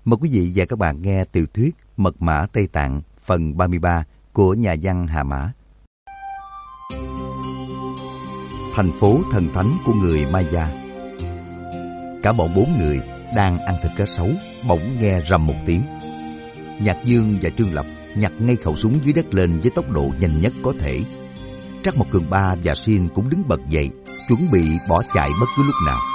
Mời quý vị và các bạn nghe tiểu thuyết Mật mã Tây Tạng phần 33 của nhà văn Hà Mã. Thành phố thần thánh của người Maya. Cả bọn 4 người đang ăn thịt cá sấu, bỗng nghe rầm một tiếng. Nhạc Dương và Trương Lập nhặt ngay khẩu súng dưới đất lên với tốc độ nhanh nhất có thể. Trắc Mộc Cường Ba và Xin cũng đứng bật dậy, chuẩn bị bỏ chạy bất cứ lúc nào.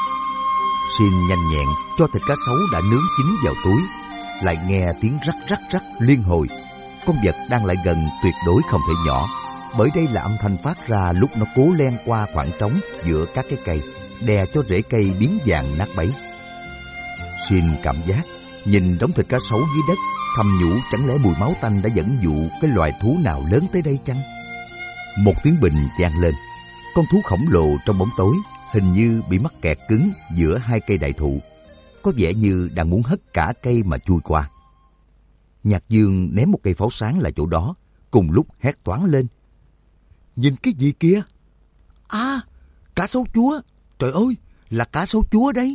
Xin nhanh nhẹn cho thịt cá sấu đã nướng chín vào túi, lại nghe tiếng rắc rắc rắc liên hồi. Con vật đang lại gần tuyệt đối không thể nhỏ, bởi đây là âm thanh phát ra lúc nó cố len qua khoảng trống giữa các cái cây, đè cho rễ cây biến vàng nát bấy. Xin cảm giác nhìn đống thịt cá sấu dưới đất, thầm nhủ chẳng lẽ mùi máu tanh đã dẫn dụ cái loài thú nào lớn tới đây chăng? Một tiếng bình vang lên, con thú khổng lồ trong bóng tối hình như bị mắc kẹt cứng giữa 2 cây đại thụ, có vẻ như đang muốn hất cả cây mà chui qua. Nhạc Dương ném một cây pháo sáng lại chỗ đó, cùng lúc hét toáng lên: "Nhìn cái gì kia? À, cá sấu chúa! Trời ơi, là cá sấu chúa đấy!"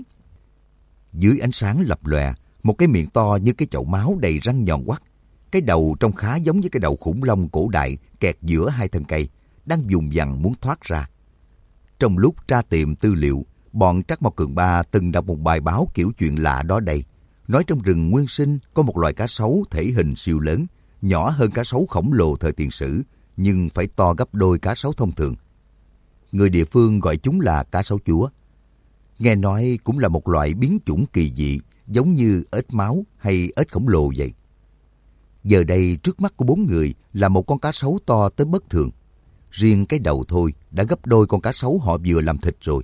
Dưới ánh sáng lập lòe, một cái miệng to như cái chậu máu đầy răng nhọn quắt, cái đầu trông khá giống với cái đầu khủng long cổ đại kẹt giữa 2 thân cây, đang vùng vằng muốn thoát ra. Trong lúc tra tìm tư liệu, bọn Trắc Mộc Cường Ba từng đọc một bài báo kiểu chuyện lạ đó đây, nói trong rừng nguyên sinh có một loài cá sấu thể hình siêu lớn, nhỏ hơn cá sấu khổng lồ thời tiền sử, nhưng phải to gấp đôi cá sấu thông thường. Người địa phương gọi chúng là cá sấu chúa. Nghe nói cũng là một loại biến chủng kỳ dị, giống như ếch máu hay ếch khổng lồ vậy. Giờ đây trước mắt của 4 người là một con cá sấu to tới bất thường. Riêng cái đầu thôi đã gấp đôi con cá sấu họ vừa làm thịt rồi.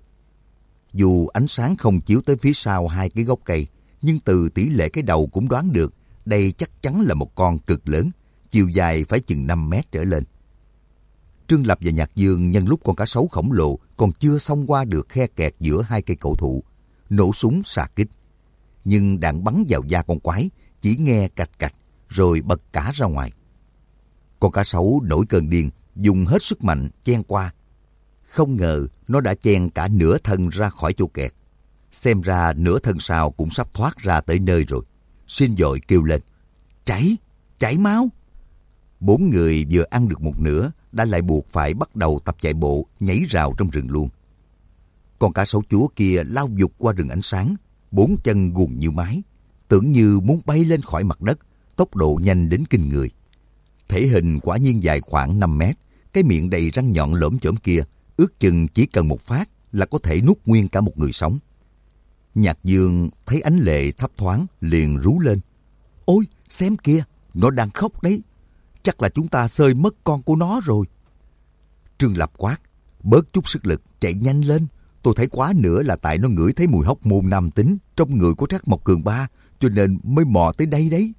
Dù ánh sáng không chiếu tới phía sau 2 cái gốc cây, nhưng từ tỷ lệ cái đầu cũng đoán được đây chắc chắn là một con cực lớn, chiều dài phải chừng 5 mét trở lên. Trương Lập và Nhạc Dương nhân lúc con cá sấu khổng lồ còn chưa xông qua được khe kẹt giữa 2 cây cổ thụ, nổ súng xạ kích. Nhưng đạn bắn vào da con quái, chỉ nghe cạch cạch rồi bật cả ra ngoài. Con cá sấu nổi cơn điên, dùng hết sức mạnh chen qua. Không ngờ nó đã chen cả nửa thân ra khỏi chỗ kẹt. Xem ra nửa thân sau cũng sắp thoát ra tới nơi rồi. Xin vội kêu lên: "Chảy, chảy máu!" 4 người vừa ăn được một nửa đã lại buộc phải bắt đầu tập chạy bộ, nhảy rào trong rừng luôn. Con cá sấu chúa kia lao vụt qua rừng ánh sáng, 4 chân guồng như mái, tưởng như muốn bay lên khỏi mặt đất, tốc độ nhanh đến kinh người. Thể hình quả nhiên dài khoảng 5 mét, cái miệng đầy răng nhọn lởm chởm kia, ước chừng chỉ cần một phát là có thể nuốt nguyên cả một người sống. Nhạc Dương thấy ánh lệ thấp thoáng, liền rú lên: "Ôi, xem kìa, nó đang khóc đấy. Chắc là chúng ta xơi mất con của nó rồi." Trương Lập quát: "Bớt chút sức lực, chạy nhanh lên. Tôi thấy quá nữa là tại nó ngửi thấy mùi hóc môn nam tính trong người của Trắc Mộc Cường Ba, cho nên mới mò tới đây đấy."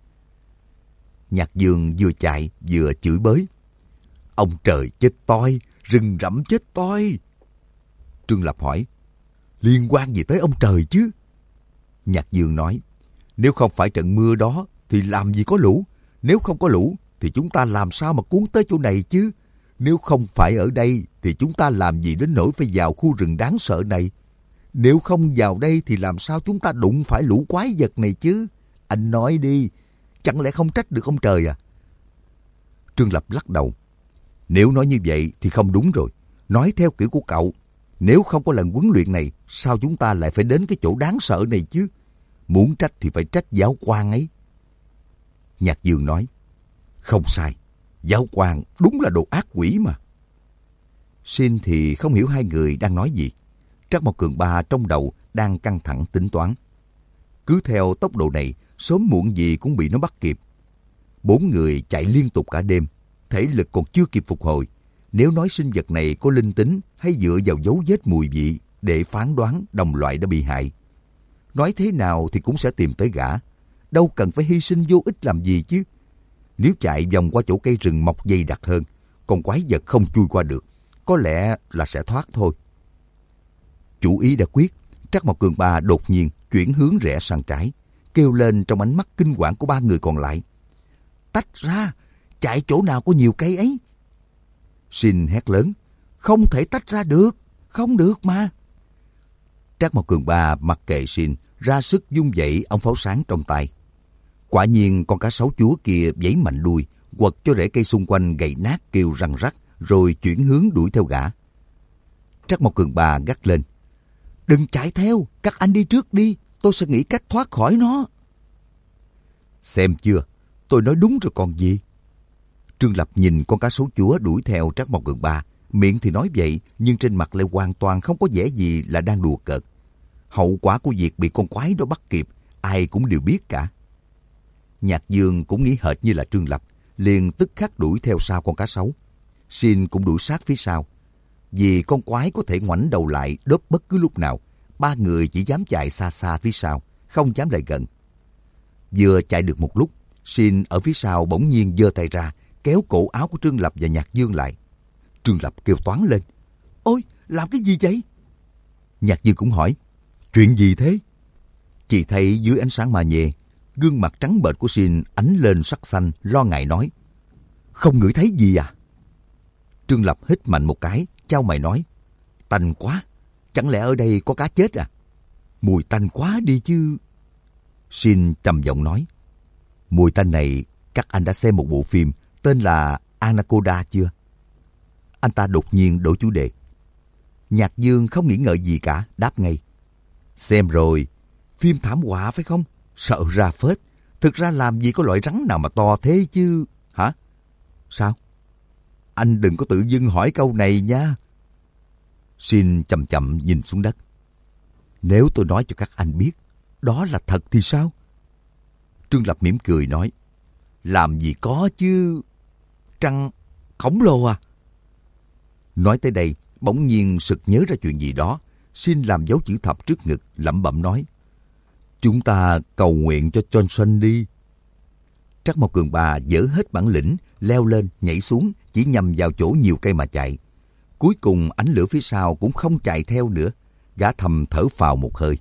Nhạc Dương vừa chạy vừa chửi bới: "Ông trời chết toi, rừng rậm chết toi." Trương Lập hỏi: "Liên quan gì tới ông trời chứ?" Nhạc Dương nói: "Nếu không phải trận mưa đó thì làm gì có lũ. Nếu không có lũ thì chúng ta làm sao mà cuốn tới chỗ này chứ? Nếu không phải ở đây thì chúng ta làm gì đến nỗi phải vào khu rừng đáng sợ này? Nếu không vào đây thì làm sao chúng ta đụng phải lũ quái vật này chứ? Anh nói đi, chẳng lẽ không trách được ông trời à?" Trương Lập lắc đầu: "Nếu nói như vậy thì không đúng rồi. Nói theo kiểu của cậu, nếu không có lần huấn luyện này, sao chúng ta lại phải đến cái chỗ đáng sợ này chứ? Muốn trách thì phải trách giáo quan ấy." Nhạc Dương nói: "Không sai, giáo quan đúng là đồ ác quỷ mà." Xin thì không hiểu 2 người đang nói gì. Trắc Mộc Cường Ba trong đầu đang căng thẳng tính toán. Cứ theo tốc độ này, sớm muộn gì cũng bị nó bắt kịp. 4 người chạy liên tục cả đêm, thể lực còn chưa kịp phục hồi. Nếu nói sinh vật này có linh tính hay dựa vào dấu vết mùi vị để phán đoán đồng loại đã bị hại, nói thế nào thì cũng sẽ tìm tới gã. Đâu cần phải hy sinh vô ích làm gì chứ. Nếu chạy vòng qua chỗ cây rừng mọc dày đặc hơn, con quái vật không chui qua được, có lẽ là sẽ thoát thôi. Chủ ý đã quyết, Trắc Mộc Cường Ba đột nhiên chuyển hướng rẽ sang trái, kêu lên trong ánh mắt kinh hoàng của 3 người còn lại: "Tách ra, chạy chỗ nào có nhiều cây ấy." Xin hét lớn: "Không thể tách ra được, không được mà." Trác Mộc Cường Ba mặc kệ Xin, ra sức vung vẩy ống pháo sáng trong tay. Quả nhiên con cá sấu chúa kia vẫy mạnh đuôi, quật cho rễ cây xung quanh gãy nát kêu răng rắc, rồi chuyển hướng đuổi theo gã. Trắc Mộc Cường Ba gắt lên: "Đừng chạy theo, các anh đi trước đi, tôi sẽ nghĩ cách thoát khỏi nó." "Xem chưa, tôi nói đúng rồi còn gì." Trương Lập nhìn con cá sấu chúa đuổi theo Trắc Mộc Cường Ba, miệng thì nói vậy nhưng trên mặt lại hoàn toàn không có vẻ gì là đang đùa cợt. Hậu quả của việc bị con quái đó bắt kịp, ai cũng đều biết cả. Nhạc Dương cũng nghĩ hệt như là Trương Lập, liền tức khắc đuổi theo sau con cá sấu. Xin cũng đuổi sát phía sau. Vì con quái có thể ngoảnh đầu lại đớp bất cứ lúc nào, ba người chỉ dám chạy xa xa phía sau, không dám lại gần. Vừa chạy được một lúc, Xin ở phía sau bỗng nhiên giơ tay ra, kéo cổ áo của Trương Lập và Nhạc Dương lại. Trương Lập kêu toáng lên: "Ôi, làm cái gì vậy?" Nhạc Dương cũng hỏi: "Chuyện gì thế?" Chỉ thấy dưới ánh sáng ma nhẹ, gương mặt trắng bệch của Xin ánh lên sắc xanh, lo ngại nói: "Không ngửi thấy gì à?" Trương Lập hít mạnh một cái, chau mày nói: "Tanh quá, chẳng lẽ ở đây có cá chết à? Mùi tanh quá đi chứ." Xin trầm giọng nói: "Mùi tanh này, các anh đã xem một bộ phim tên là Anaconda chưa?" Anh ta đột nhiên đổi chủ đề. Nhạc Dương không nghĩ ngợi gì cả, đáp ngay: "Xem rồi, phim thảm họa phải không? Sợ ra phết. Thực ra làm gì có loại rắn nào mà to thế chứ." "Hả? Sao?" "Anh đừng có tự dưng hỏi câu này nha." Xin chậm chậm nhìn xuống đất. "Nếu tôi nói cho các anh biết đó là thật thì sao?" Trương Lập mỉm cười nói: "Làm gì có chứ. Trăng khổng lồ à?" Nói tới đây, bỗng nhiên sực nhớ ra chuyện gì đó. Xin làm dấu chữ thập trước ngực, lẩm bẩm nói: "Chúng ta cầu nguyện cho Johnson đi." Trắc Mộc Cường Ba dỡ hết bản lĩnh, leo lên, nhảy xuống, chỉ nhằm vào chỗ nhiều cây mà chạy. Cuối cùng ánh lửa phía sau cũng không chạy theo nữa. Gã thầm thở phào một hơi.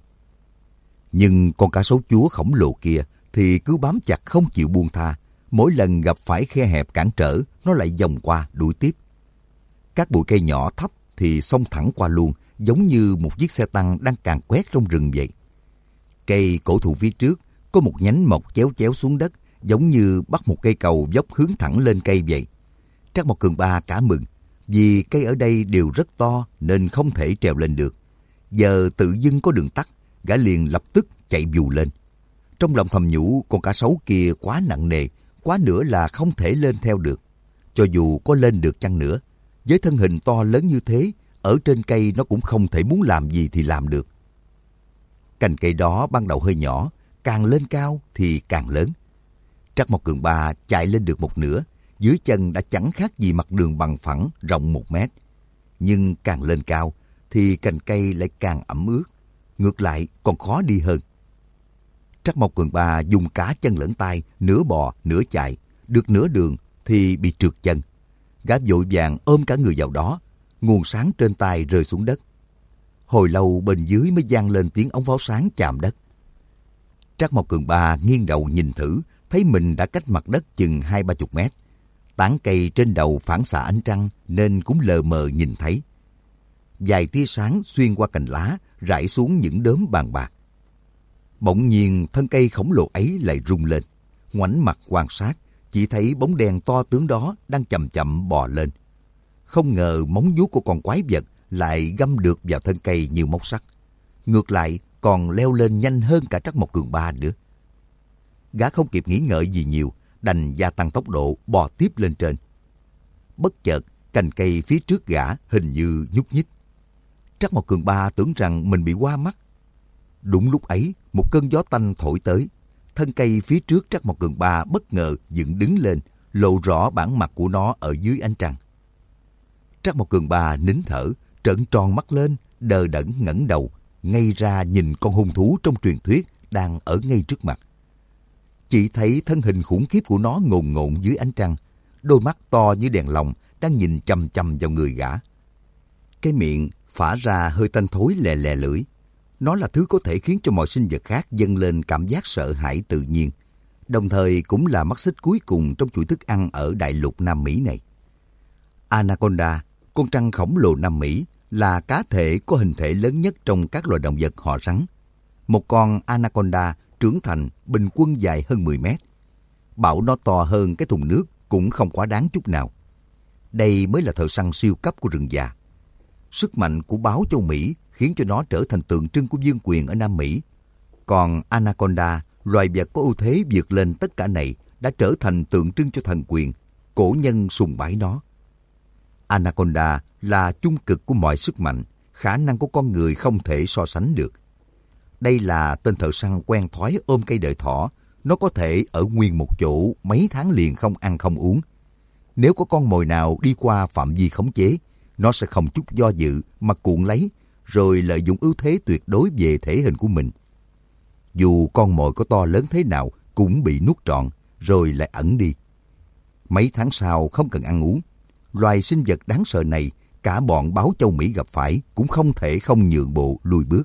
Nhưng con cá sấu chúa khổng lồ kia thì cứ bám chặt không chịu buông tha. Mỗi lần gặp phải khe hẹp cản trở, nó lại vòng qua đuổi tiếp. Các bụi cây nhỏ thấp thì xông thẳng qua luôn, giống như một chiếc xe tăng đang càn quét trong rừng vậy. Cây cổ thụ phía trước có một nhánh mọc chéo chéo xuống đất, giống như bắt một cây cầu dốc hướng thẳng lên cây vậy. Trắc Mộc Cường Ba cả mừng, vì cây ở đây đều rất to nên không thể trèo lên được. Giờ tự dưng có đường tắt, gã liền lập tức chạy vù lên. Trong lòng thầm nhủ con cá sấu kia quá nặng nề, quá nữa là không thể lên theo được. Cho dù có lên được chăng nữa, với thân hình to lớn như thế, ở trên cây nó cũng không thể muốn làm gì thì làm được. Cành cây đó ban đầu hơi nhỏ, càng lên cao thì càng lớn. Trắc Mộc Cường Ba chạy lên được một nửa, dưới chân đã chẳng khác gì mặt đường bằng phẳng rộng 1 mét. Nhưng càng lên cao thì cành cây lại càng ẩm ướt, ngược lại còn khó đi hơn. Trắc Mộc Cường Ba dùng cả chân lẫn tay, nửa bò nửa chạy, được nửa đường thì bị trượt chân. Gã vội vàng ôm cả người vào đó, nguồn sáng trên tay rơi xuống đất. Hồi lâu bên dưới mới vang lên tiếng ống pháo sáng chạm đất. Trắc Mộc Cường Ba nghiêng đầu nhìn thử, thấy mình đã cách mặt đất chừng 20-30 mét. Tán cây trên đầu phản xạ ánh trăng nên cũng lờ mờ nhìn thấy. Vài tia sáng xuyên qua cành lá rải xuống những đốm vàng bạc. Bỗng nhiên thân cây khổng lồ ấy lại rung lên. Ngoảnh mặt quan sát, chỉ thấy bóng đen to tướng đó đang chậm chậm bò lên. Không ngờ móng vuốt của con quái vật lại găm được vào thân cây như móc sắt. Ngược lại còn leo lên nhanh hơn cả Trắc Mộc Cường Ba nữa. Gã không kịp nghĩ ngợi gì nhiều, đành gia tăng tốc độ bò tiếp lên trên. Bất chợt cành cây phía trước gã hình như nhúc nhích. Trắc Mộc Cường Ba tưởng rằng mình bị hoa mắt. Đúng lúc ấy, một cơn gió tanh thổi tới. Thân cây phía trước Trắc Mộc Cường Ba bất ngờ dựng đứng lên, lộ rõ bản mặt của nó ở dưới ánh trăng. Trắc Mộc Cường Ba nín thở, trợn tròn mắt lên, đờ đẫn ngẩng đầu, ngay ra nhìn con hung thú trong truyền thuyết đang ở ngay trước mặt. Chỉ thấy thân hình khủng khiếp của nó ngồn ngộn dưới ánh trăng, đôi mắt to như đèn lồng đang nhìn chằm chằm vào người gã. Cái miệng phả ra hơi tanh thối lè lè lưỡi. Nó là thứ có thể khiến cho mọi sinh vật khác dâng lên cảm giác sợ hãi tự nhiên, đồng thời cũng là mắt xích cuối cùng trong chuỗi thức ăn ở đại lục Nam Mỹ này. Anaconda, con trăn khổng lồ Nam Mỹ, là cá thể có hình thể lớn nhất trong các loài động vật họ rắn. Một con anaconda trưởng thành bình quân dài hơn 10 mét, bảo nó to hơn cái thùng nước cũng không quá đáng chút nào. Đây mới là thợ săn siêu cấp của rừng già. Sức mạnh của báo châu Mỹ khiến cho nó trở thành tượng trưng của vương quyền ở Nam Mỹ. Còn Anaconda, loài vật có ưu thế vượt lên tất cả này, đã trở thành tượng trưng cho thần quyền, cổ nhân sùng bái nó. Anaconda là chung cực của mọi sức mạnh, khả năng của con người không thể so sánh được. Đây là tên thợ săn quen thói ôm cây đợi thỏ, nó có thể ở nguyên một chỗ mấy tháng liền không ăn không uống. Nếu có con mồi nào đi qua phạm vi khống chế, nó sẽ không chút do dự mà cuộn lấy, rồi lợi dụng ưu thế tuyệt đối về thể hình của mình. Dù con mồi có to lớn thế nào cũng bị nuốt trọn, rồi lại ẩn đi. Mấy tháng sau không cần ăn uống, loài sinh vật đáng sợ này cả bọn báo châu Mỹ gặp phải cũng không thể không nhượng bộ lùi bước.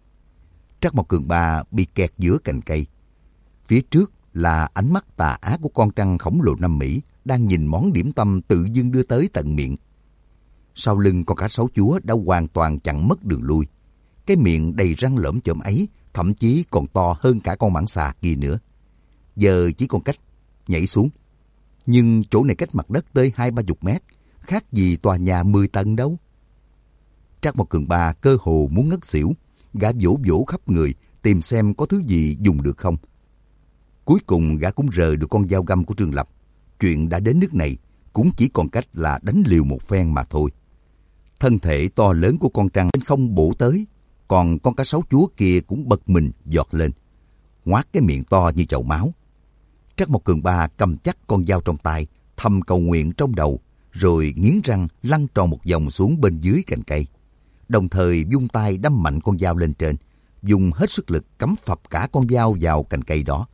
Trắc Mộc Cường Ba bị kẹt giữa cành cây. Phía trước là ánh mắt tà ác của con trăng khổng lồ Nam Mỹ đang nhìn món điểm tâm tự dưng đưa tới tận miệng. Sau lưng con cá sấu chúa đã hoàn toàn chặn mất đường lui. Cái miệng đầy răng lởm chởm ấy thậm chí còn to hơn cả con mãng xà kia nữa. Giờ chỉ còn cách nhảy xuống. Nhưng chỗ này cách mặt đất tới 20-30 mét, khác gì tòa nhà 10 tầng đâu. Trắc Mộc Cường Ba cơ hồ muốn ngất xỉu, gã vỗ vỗ khắp người tìm xem có thứ gì dùng được không. Cuối cùng gã cũng rờ được con dao găm của Trương Lập. Chuyện đã đến nước này, cũng chỉ còn cách là đánh liều một phen mà thôi. Thân thể to lớn của con trăng trên không bổ tới, còn con cá sấu chúa kia cũng bật mình giọt lên, ngoác cái miệng to như chậu máu. Trắc Mộc Cường Ba cầm chắc con dao trong tay, thầm cầu nguyện trong đầu, rồi nghiến răng lăn tròn một vòng xuống bên dưới cành cây, đồng thời vung tay đâm mạnh con dao lên trên, dùng hết sức lực cắm phập cả con dao vào cành cây đó.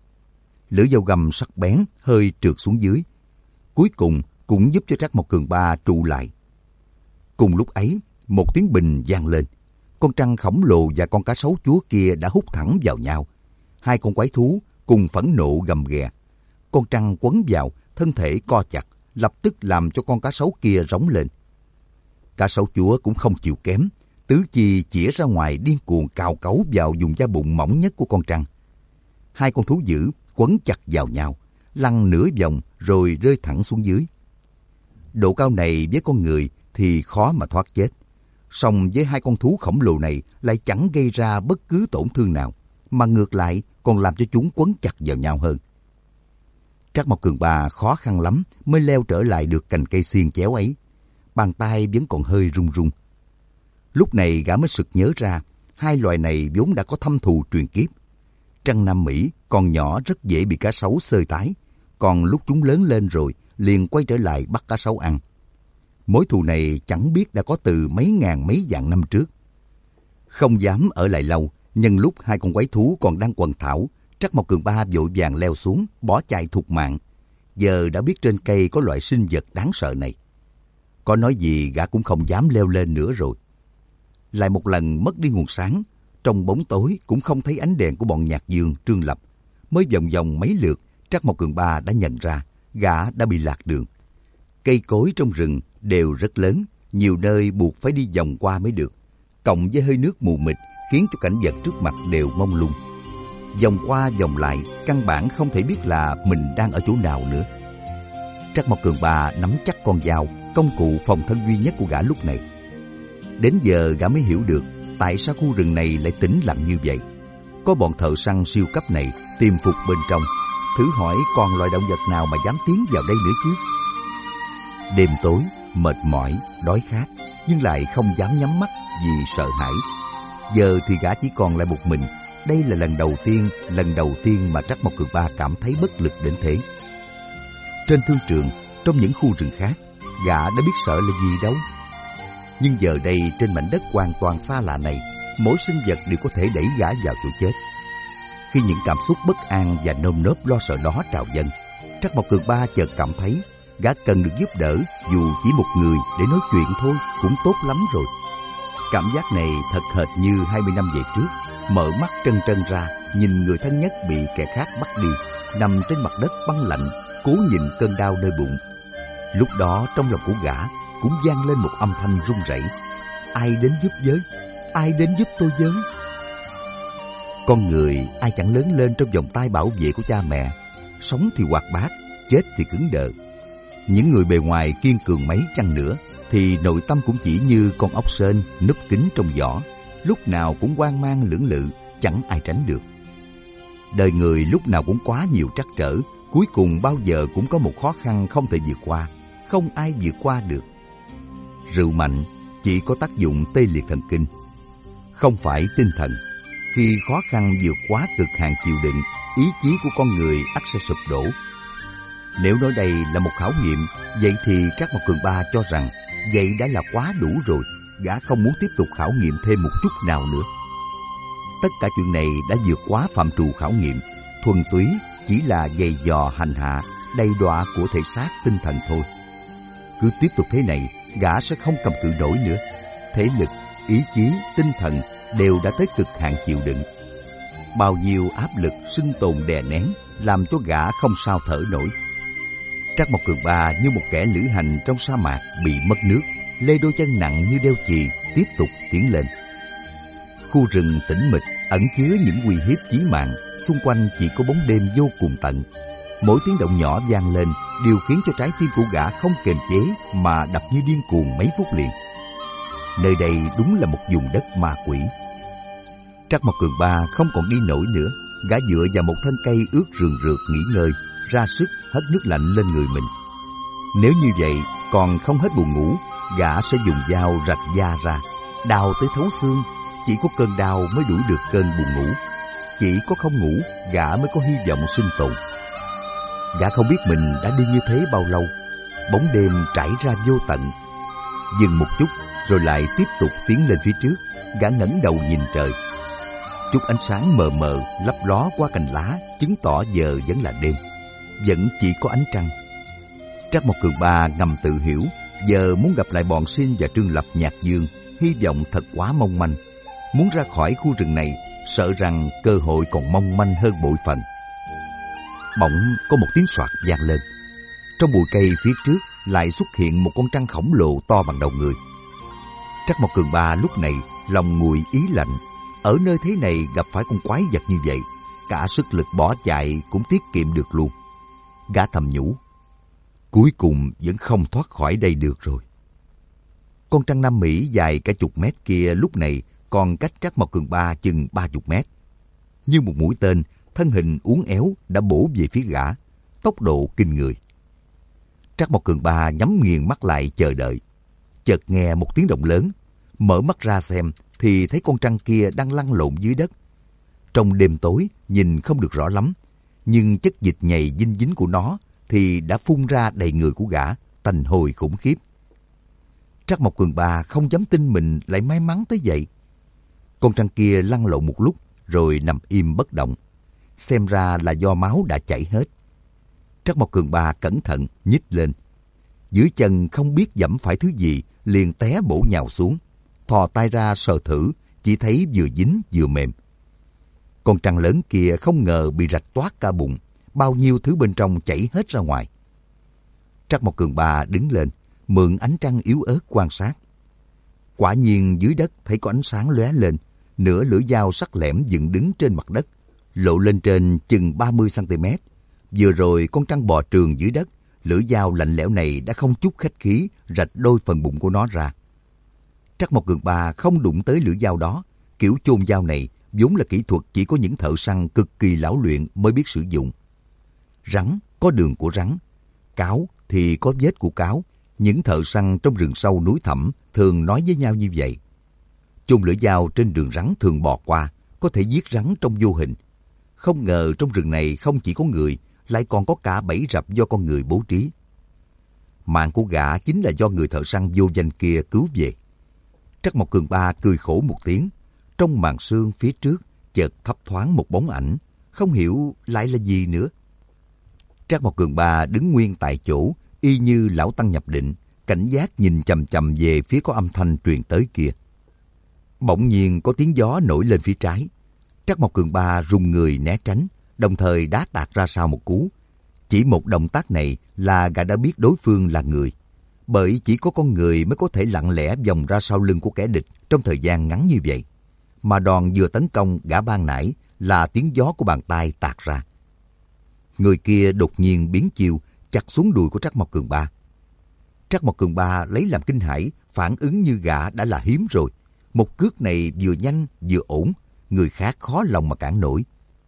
Lưỡi dao găm sắc bén hơi trượt xuống dưới, cuối cùng cũng giúp cho Trắc Mộc Cường Ba trụ lại. Cùng lúc ấy, một tiếng bình vang lên. Con trăng khổng lồ và con cá sấu chúa kia đã hút thẳng vào nhau. Hai con quái thú cùng phẫn nộ gầm ghè. Con trăng quấn vào, thân thể co chặt, lập tức làm cho con cá sấu kia rống lên. Cá sấu chúa cũng không chịu kém, tứ chi chĩa ra ngoài điên cuồng cào cấu vào vùng da bụng mỏng nhất của con trăng. Hai con thú dữ quấn chặt vào nhau, lăn nửa vòng rồi rơi thẳng xuống dưới. Độ cao này với con người thì khó mà thoát chết. Song với hai con thú khổng lồ này lại chẳng gây ra bất cứ tổn thương nào, mà ngược lại còn làm cho chúng quấn chặt vào nhau hơn. Trắc Mộc Cường Ba khó khăn lắm mới leo trở lại được cành cây xiên chéo ấy. Bàn tay vẫn còn hơi run run. Lúc này gã mới sực nhớ ra, hai loài này vốn đã có thâm thù truyền kiếp. Trăng Nam Mỹ còn nhỏ rất dễ bị cá sấu xơi tái, còn lúc chúng lớn lên rồi liền quay trở lại bắt cá sấu ăn. Mối thù này chẳng biết đã có từ mấy ngàn mấy vạn năm trước. Không dám ở lại lâu, nhân lúc hai con quái thú còn đang quần thảo, Trắc Mộc Cường Ba vội vàng leo xuống, bỏ chạy thục mạng. Giờ đã biết trên cây có loại sinh vật đáng sợ này. Có nói gì gã cũng không dám leo lên nữa rồi. Lại một lần mất đi nguồn sáng, trong bóng tối cũng không thấy ánh đèn của bọn Nhạc Dương, Trương Lập. Mới vòng vòng mấy lượt, Trắc Mộc Cường Ba đã nhận ra gã đã bị lạc đường. Cây cối trong rừng đều rất lớn, nhiều nơi buộc phải đi vòng qua mới được. Cộng với hơi nước mù mịt khiến cho cảnh vật trước mặt đều mông lung. Vòng qua vòng lại, căn bản không thể biết là mình đang ở chỗ nào nữa. Trắc Mộc Cường Ba nắm chắc con dao, công cụ phòng thân duy nhất của gã lúc này. Đến giờ gã mới hiểu được tại sao khu rừng này lại tĩnh lặng như vậy. Có bọn thợ săn siêu cấp này tiềm phục bên trong. Thử hỏi còn loài động vật nào mà dám tiến vào đây nữa chứ? Đêm tối, mệt mỏi, đói khát, nhưng lại không dám nhắm mắt vì sợ hãi. Giờ thì gã chỉ còn lại một mình. Đây là lần đầu tiên mà Trắc Mộc Cường Ba cảm thấy bất lực đến thế. Trên thương trường, trong những khu rừng khác, gã đã biết sợ là gì đâu. Nhưng giờ đây trên mảnh đất hoàn toàn xa lạ này, mỗi sinh vật đều có thể đẩy gã vào chỗ chết. Khi những cảm xúc bất an và nơm nớp lo sợ đó trào dâng, Trắc Mộc Cường Ba chợt cảm thấy gã cần được giúp đỡ, dù chỉ một người để nói chuyện thôi cũng tốt lắm rồi. Cảm giác này thật hệt như 20 năm về trước, mở mắt trân trân ra, nhìn người thân nhất bị kẻ khác bắt đi, nằm trên mặt đất băng lạnh, cố nhịn cơn đau nơi bụng. Lúc đó trong lòng của gã cũng vang lên một âm thanh run rẩy: ai đến giúp với? Ai đến giúp tôi với? Con người ai chẳng lớn lên trong vòng tay bảo vệ của cha mẹ. sống thì hoạt bát, chết thì cứng đờ. Những người bề ngoài kiên cường mấy chăng nữa thì nội tâm cũng chỉ như con ốc sên núp kín trong vỏ, lúc nào cũng hoang mang lưỡng lự, chẳng ai tránh được. Đời người lúc nào cũng quá nhiều trắc trở, cuối cùng bao giờ cũng có một khó khăn không thể vượt qua, không ai vượt qua được. Rượu mạnh chỉ có tác dụng tê liệt thần kinh, không phải tinh thần. Khi khó khăn vượt quá cực hạn chịu đựng, ý chí của con người ắt sẽ sụp đổ. Nếu nói đây là một khảo nghiệm, vậy thì Trác Mộc Cường Ba cho rằng vậy đã là quá đủ rồi, gã không muốn tiếp tục khảo nghiệm thêm một chút nào nữa. Tất cả chuyện này đã vượt quá phạm trù khảo nghiệm, thuần túy chỉ là giày dò hành hạ, đầy đọa của thể xác tinh thần thôi. Cứ tiếp tục thế này, gã sẽ không cầm cự nổi nữa. Thể lực, ý chí, tinh thần đều đã tới cực hạn chịu đựng. Bao nhiêu áp lực sinh tồn đè nén làm cho gã không sao thở nổi. Trác Mộc Cường Ba như một kẻ lữ hành trong sa mạc bị mất nước, lê đôi chân nặng như đeo chì, tiếp tục tiến lên. Khu rừng tĩnh mịch ẩn chứa những uy hiếp chí mạng, xung quanh chỉ có bóng đêm vô cùng tận. Mỗi tiếng động nhỏ vang lên đều khiến cho trái tim của gã không kiềm chế mà đập như điên cuồng mấy phút liền. Nơi đây đúng là một vùng đất ma quỷ. Trác Mộc Cường Ba không còn đi nổi nữa, gã dựa vào một thân cây ướt rườn rượt nghỉ ngơi, ra sức hất nước lạnh lên người mình. Nếu như vậy còn không hết buồn ngủ, gã sẽ dùng dao rạch da ra, đào tới thấu xương. Chỉ có cơn đau mới đuổi được cơn buồn ngủ. Chỉ có không ngủ, gã mới có hy vọng sinh tồn. Gã không biết mình đã đi như thế bao lâu. Bóng đêm trải ra vô tận. Dừng một chút rồi lại tiếp tục tiến lên phía trước. Gã ngẩng đầu nhìn trời. Chút ánh sáng mờ mờ lấp ló qua cành lá, chứng tỏ giờ vẫn là đêm, vẫn chỉ có ánh trăng. Trác Mộc Cường Ba ngầm tự hiểu, giờ muốn gặp lại bọn Sinh và Trương Lập, Nhạc Dương, hy vọng thật quá mong manh. Muốn ra khỏi khu rừng này, sợ rằng cơ hội còn mong manh hơn bội phần. Bỗng có một tiếng soạt vang lên. Trong bụi cây phía trước lại xuất hiện một con trăng khổng lồ to bằng đầu người. Trác Mộc Cường Ba lúc này lòng nguội ý lạnh. Ở nơi thế này gặp phải con quái vật như vậy, cả sức lực bỏ chạy cũng tiết kiệm được luôn. Gã thầm nhủ, cuối cùng vẫn không thoát khỏi đây được rồi. Con trăng Nam Mỹ dài cả chục mét kia lúc này còn cách Trác Mộc Cường Ba chừng 30 mét. Như một mũi tên, thân hình uốn éo đã bổ về phía gã, tốc độ kinh người. Trác Mộc Cường Ba nhắm nghiền mắt lại chờ đợi. Chợt nghe một tiếng động lớn, mở mắt ra xem thì thấy con trăng kia đang lăn lộn dưới đất. Trong đêm tối nhìn không được rõ lắm, nhưng chất dịch nhầy dinh dính của nó thì đã phun ra đầy người của gã, tanh hôi khủng khiếp. Trác Mộc Cường Ba không dám tin mình lại may mắn tới vậy. Con trăng kia lăn lộn một lúc rồi nằm im bất động, xem ra là do máu đã chảy hết. Trác Mộc Cường Ba cẩn thận nhích lên, dưới chân không biết dẫm phải thứ gì, liền té bổ nhào xuống. Thò tay ra sờ thử, chỉ thấy vừa dính vừa mềm. Con trăng lớn kia không ngờ bị rạch toát cả bụng, bao nhiêu thứ bên trong chảy hết ra ngoài. Trác Mộc Cường Ba đứng lên, mượn ánh trăng yếu ớt quan sát. Quả nhiên dưới đất thấy có ánh sáng lóe lên, nửa lưỡi dao sắc lẻm dựng đứng trên mặt đất, lộ lên trên chừng 30 cm. Vừa rồi con trăng bò trường dưới đất, lưỡi dao lạnh lẽo này đã không chút khách khí rạch đôi phần bụng của nó ra. Trác Mộc Cường Ba không đụng tới lưỡi dao đó. Kiểu chôn dao này vốn là kỹ thuật chỉ có những thợ săn cực kỳ lão luyện mới biết sử dụng. Rắn có đường của rắn, cáo thì có vết của cáo. Những thợ săn trong rừng sâu núi thẳm thường nói với nhau như vậy. Chôn lưỡi dao trên đường rắn thường bò qua, có thể giết rắn trong vô hình. Không ngờ trong rừng này không chỉ có người, lại còn có cả bẫy rập do con người bố trí. Mạng của gã chính là do người thợ săn vô danh kia cứu về. Trác Mộc Cường Ba cười khổ một tiếng. Trong màn sương phía trước chợt thấp thoáng một bóng ảnh, không hiểu lại là gì nữa. Trác Mộc Cường Ba đứng nguyên tại chỗ, y như lão tăng nhập định, cảnh giác nhìn chằm chằm về phía có âm thanh truyền tới kia. Bỗng nhiên có tiếng gió nổi lên phía trái. Trác Mộc Cường Ba rùng người né tránh, đồng thời đá tạt ra sau một cú. Chỉ một động tác này là gã đã biết đối phương là người. Bởi chỉ có con người mới có thể lặng lẽ vòng ra sau lưng của kẻ địch trong thời gian ngắn như vậy. Mà đòn vừa tấn công gã ban nãy là tiếng gió của bàn tay tạt ra. người kia đột nhiên biến chiêu, chặt xuống đùi của Trắc Mộc Cường Ba. Trắc Mộc Cường Ba lấy làm kinh hãi, phản ứng như gã đã là hiếm rồi. Một cước này vừa nhanh vừa ổn, người khác khó lòng mà cản nổi.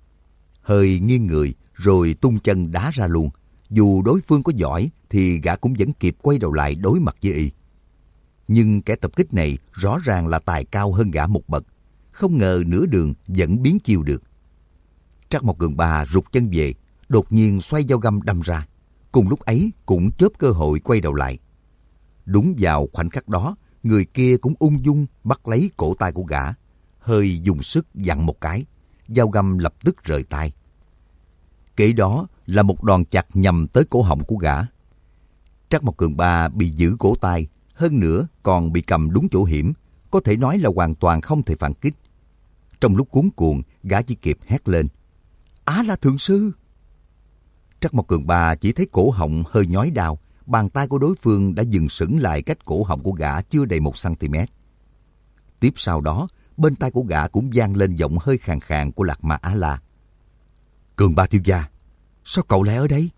Hơi nghiêng người rồi tung chân đá ra luôn. Dù đối phương có giỏi thì gã cũng vẫn kịp quay đầu lại đối mặt với y. Nhưng kẻ tập kích này rõ ràng là tài cao hơn gã một bậc. Không ngờ nửa đường vẫn biến chiêu được. Trắc Mộc Cường Ba rụt chân về, đột nhiên xoay dao găm đâm ra. Cùng lúc ấy cũng chớp cơ hội quay đầu lại. Đúng vào khoảnh khắc đó, người kia cũng ung dung bắt lấy cổ tay của gã, hơi dùng sức vặn một cái, dao găm lập tức rời tay. Kế đó là một đòn chặt nhằm tới cổ họng của gã. Trắc Mộc Cường Ba bị giữ cổ tay, hơn nữa còn bị cầm đúng chỗ hiểm, có thể nói là hoàn toàn không thể phản kích. Trong lúc cuống cuồng, gã chỉ kịp hét lên: "Á La Thượng Sư!" Trắc Mộc Cường Ba chỉ thấy cổ họng hơi nhói đau, bàn tay của đối phương đã dừng sững lại cách cổ họng của gã chưa đầy 1 cm. Tiếp sau đó, bên tai của gã cũng vang lên giọng hơi khàn khàn của Lạc Ma Á La: "Cường Ba thiếu gia, sao cậu lại ở đây?"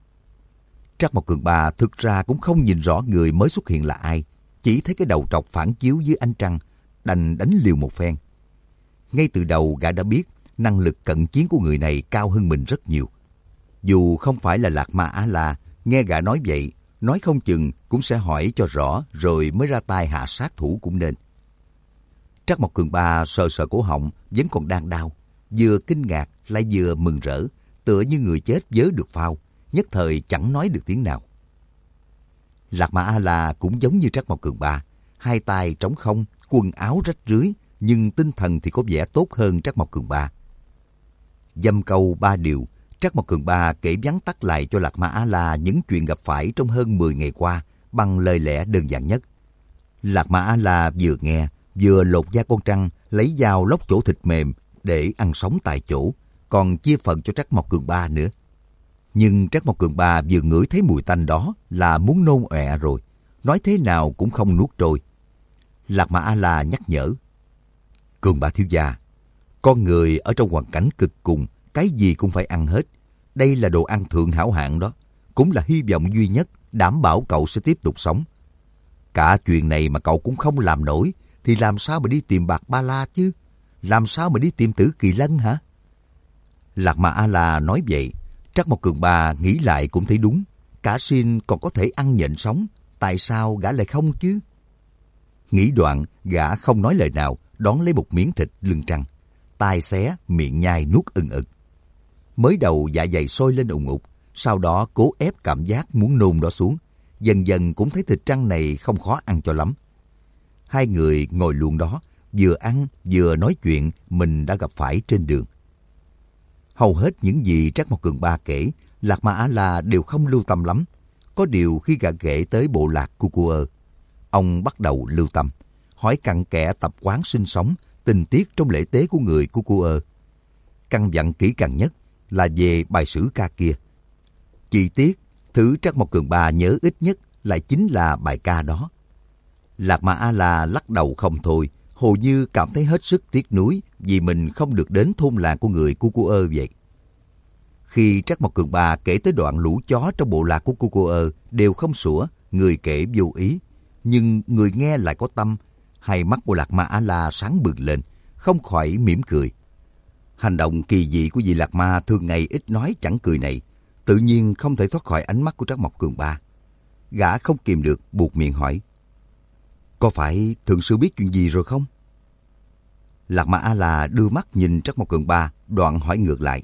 Trắc Mộc Cường Ba thực ra cũng không nhìn rõ người mới xuất hiện là ai, chỉ thấy cái đầu trọc phản chiếu dưới ánh trăng, đành đánh liều một phen. Ngay từ đầu gã đã biết năng lực cận chiến của người này cao hơn mình rất nhiều. Dù không phải là Lạc Ma Á La, nghe gã nói vậy, nói không chừng cũng sẽ hỏi cho rõ rồi mới ra tay hạ sát thủ cũng nên. Trắc Mộc Cường Ba sờ sờ cổ họng vẫn còn đang đau, vừa kinh ngạc lại vừa mừng rỡ, tựa như người chết vớ được phao, nhất thời chẳng nói được tiếng nào. Lạc Ma A La cũng giống như Trắc Mộc Cường Ba, hai tay trống không, quần áo rách rưới, nhưng tinh thần thì có vẻ tốt hơn Trắc Mộc Cường Ba. Dăm câu ba điều, Trắc Mộc Cường Ba kể vắn tắt lại cho Lạc Ma Á La những chuyện gặp phải trong hơn 10 ngày qua bằng lời lẽ đơn giản nhất. Lạc Ma Á La vừa nghe, vừa lột da con trăng, lấy dao lóc chỗ thịt mềm để ăn sống tại chỗ, còn chia phần cho Trắc Mộc Cường Ba nữa. Nhưng Trắc Mộc Cường Ba vừa ngửi thấy mùi tanh đó là muốn nôn ọe rồi, nói thế nào cũng không nuốt trôi. Lạc Ma Á La nhắc nhở: "Cường Ba thiếu gia, con người ở trong hoàn cảnh cực cùng, cái gì cũng phải ăn hết. Đây là đồ ăn thượng hảo hạng đó, cũng là hy vọng duy nhất đảm bảo cậu sẽ tiếp tục sống. Cả chuyện này mà cậu cũng không làm nổi, thì làm sao mà đi tìm Bạc Ba La chứ? Làm sao mà đi tìm Tử Kỳ Lân hả?" Lạc Ma A La nói vậy, Trắc Mộc Cường Ba nghĩ lại cũng thấy đúng. Cả Xin còn có thể ăn nhện sống, tại sao gã lại không chứ? Nghĩ đoạn, gã không nói lời nào, đón lấy một miếng thịt lưng trăng, tai xé, miệng nhai nuốt ừng ực. Mới đầu dạ dày sôi lên ùng ục, sau đó cố ép cảm giác muốn nôn đó xuống. Dần dần cũng thấy thịt trăng này không khó ăn cho lắm. Hai người ngồi luôn đó, vừa ăn vừa nói chuyện mình đã gặp phải trên đường. Hầu hết những gì Trắc Mộc Cường Ba kể, Lạc Ma Á La đều không lưu tâm lắm. Có điều khi gã kể tới bộ lạc Cucuơ, ông bắt đầu lưu tâm, hỏi cặn kẽ tập quán sinh sống, tình tiết trong lễ tế của người Cucuơ. Căn dặn kỹ càng nhất là về bài sử ca kia. Chi tiết, thứ Trắc Mộc Cường Ba nhớ ít nhất lại chính là bài ca đó. Lạc Ma A La lắc đầu không thôi, hồ như cảm thấy hết sức tiếc nuối vì mình không được đến thôn làng của người Cucuơ vậy. Khi Trắc Mộc Cường Ba kể tới đoạn lũ chó trong bộ lạc của Cucuơ đều không sủa, người kể vô ý, nhưng người nghe lại có tâm. Hai mắt của Lạc Ma A La sáng bừng lên, không khỏi mỉm cười. Hành động kỳ dị của vị Lạc Ma thường ngày ít nói chẳng cười này, tự nhiên không thể thoát khỏi ánh mắt của Trắc Mộc Cường Ba. Gã không kìm được buột miệng hỏi: "Có phải thượng sư biết chuyện gì rồi không?" Lạc Ma A La đưa mắt nhìn Trắc Mộc Cường Ba, đoạn hỏi ngược lại: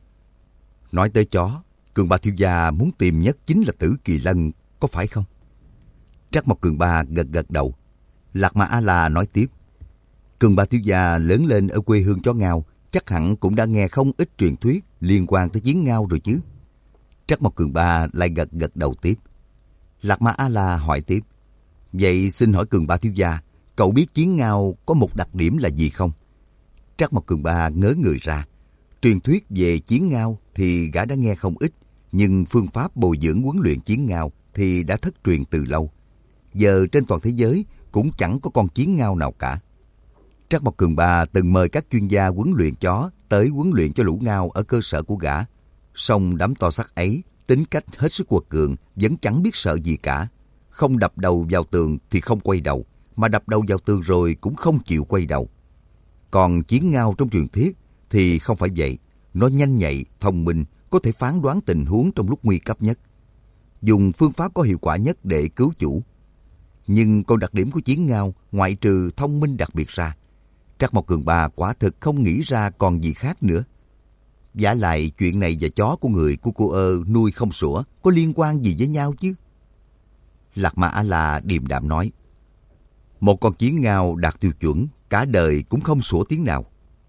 "Nói tới chó, Cường Ba thiếu gia muốn tìm nhất chính là Tử Kỳ Lân, có phải không?" Trắc Mộc Cường Ba gật gật đầu. Lạc Ma A La nói tiếp: "Cường Ba thiếu gia lớn lên ở quê hương chó ngao, chắc hẳn cũng đã nghe không ít truyền thuyết liên quan tới chiến ngao rồi chứ?" Trắc Mộc Cường Ba lại gật gật đầu tiếp. Lạc Ma A La hỏi tiếp: "Vậy xin hỏi Cường Ba thiếu gia, cậu biết chiến ngao có một đặc điểm là gì không?" Trắc Mộc Cường Ba ngớ người ra. Truyền thuyết về chiến ngao thì gã đã nghe không ít, nhưng phương pháp bồi dưỡng huấn luyện chiến ngao thì đã thất truyền từ lâu. Giờ trên toàn thế giới cũng chẳng có con chiến ngao nào cả. Trắc Mộc Cường Ba từng mời các chuyên gia huấn luyện chó tới huấn luyện cho lũ ngao ở cơ sở của gã. Song đám to xác ấy, tính cách hết sức quật cường, vẫn chẳng biết sợ gì cả. Không đập đầu vào tường thì không quay đầu, mà đập đầu vào tường rồi cũng không chịu quay đầu. Còn Chiến Ngao trong truyền thuyết thì không phải vậy. Nó nhanh nhạy, thông minh, có thể phán đoán tình huống trong lúc nguy cấp nhất, dùng phương pháp có hiệu quả nhất để cứu chủ. Nhưng còn đặc điểm của Chiến Ngao, ngoại trừ thông minh đặc biệt ra, Trắc Mộc Cường Ba quả thực không nghĩ ra còn gì khác nữa. Vả lại chuyện này và chó của người của cô nuôi không sủa có liên quan gì với nhau chứ? Lạc Ma A-la điềm đạm nói, một con Chiến Ngao đạt tiêu chuẩn, cả đời cũng không sủa tiếng nào.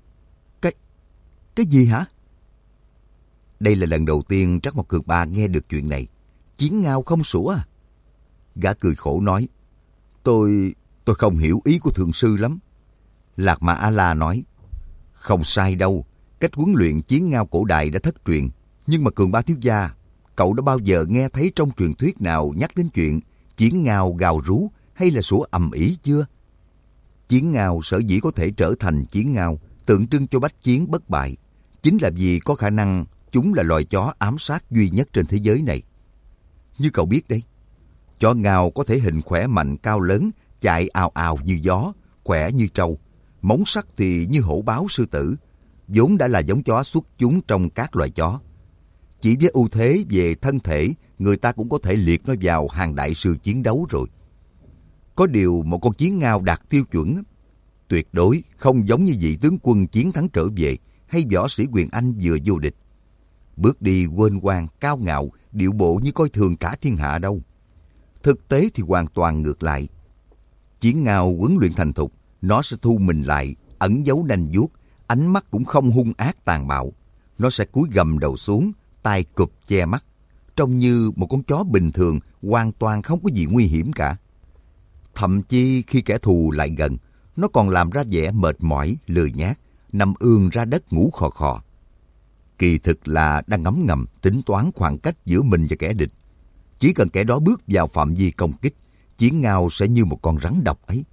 Cái gì hả? Đây là lần đầu tiên Trắc Mộc Cường Ba nghe được chuyện này. Chiến Ngao không sủa à? Gã cười khổ nói, Tôi không hiểu ý của thượng sư lắm. Lạc Ma A-la nói, không sai đâu. Cách huấn luyện Chiến Ngao cổ đại đã thất truyền. Nhưng mà Cường Ba thiếu gia, cậu đã bao giờ nghe thấy trong truyền thuyết nào nhắc đến chuyện Chiến Ngao gào rú hay là sủa ầm ĩ chưa? Chiến Ngao sở dĩ có thể trở thành Chiến Ngao, tượng trưng cho bách chiến bất bại, chính là vì có khả năng chúng là loài chó ám sát duy nhất trên thế giới này. Như cậu biết đấy, chó Ngao có thể hình khỏe mạnh cao lớn, chạy ào ào như gió, khỏe như trâu, móng sắc thì như hổ báo sư tử, vốn đã là giống chó xuất chúng trong các loài chó. Chỉ với ưu thế về thân thể, người ta cũng có thể liệt nó vào hàng đại sư chiến đấu rồi. Có điều một con Chiến Ngao đạt tiêu chuẩn, tuyệt đối không giống như vị tướng quân chiến thắng trở về hay võ sĩ quyền Anh vừa vô địch. Bước đi quên quang, cao ngạo, điệu bộ như coi thường cả thiên hạ đâu. Thực tế thì hoàn toàn ngược lại. Chiến Ngao huấn luyện thành thục, nó sẽ thu mình lại, ẩn giấu nanh vuốt, ánh mắt cũng không hung ác tàn bạo. Nó sẽ cúi gầm đầu xuống, tai cụp che mắt, trông như một con chó bình thường, hoàn toàn không có gì nguy hiểm cả. Thậm chí khi kẻ thù lại gần, nó còn làm ra vẻ mệt mỏi, lười nhác, nằm ườn ra đất ngủ khò khò. Kỳ thực là đang ngấm ngầm tính toán khoảng cách giữa mình và kẻ địch. Chỉ cần kẻ đó bước vào phạm vi công kích, Chiến Ngao sẽ như một con rắn độc ấy.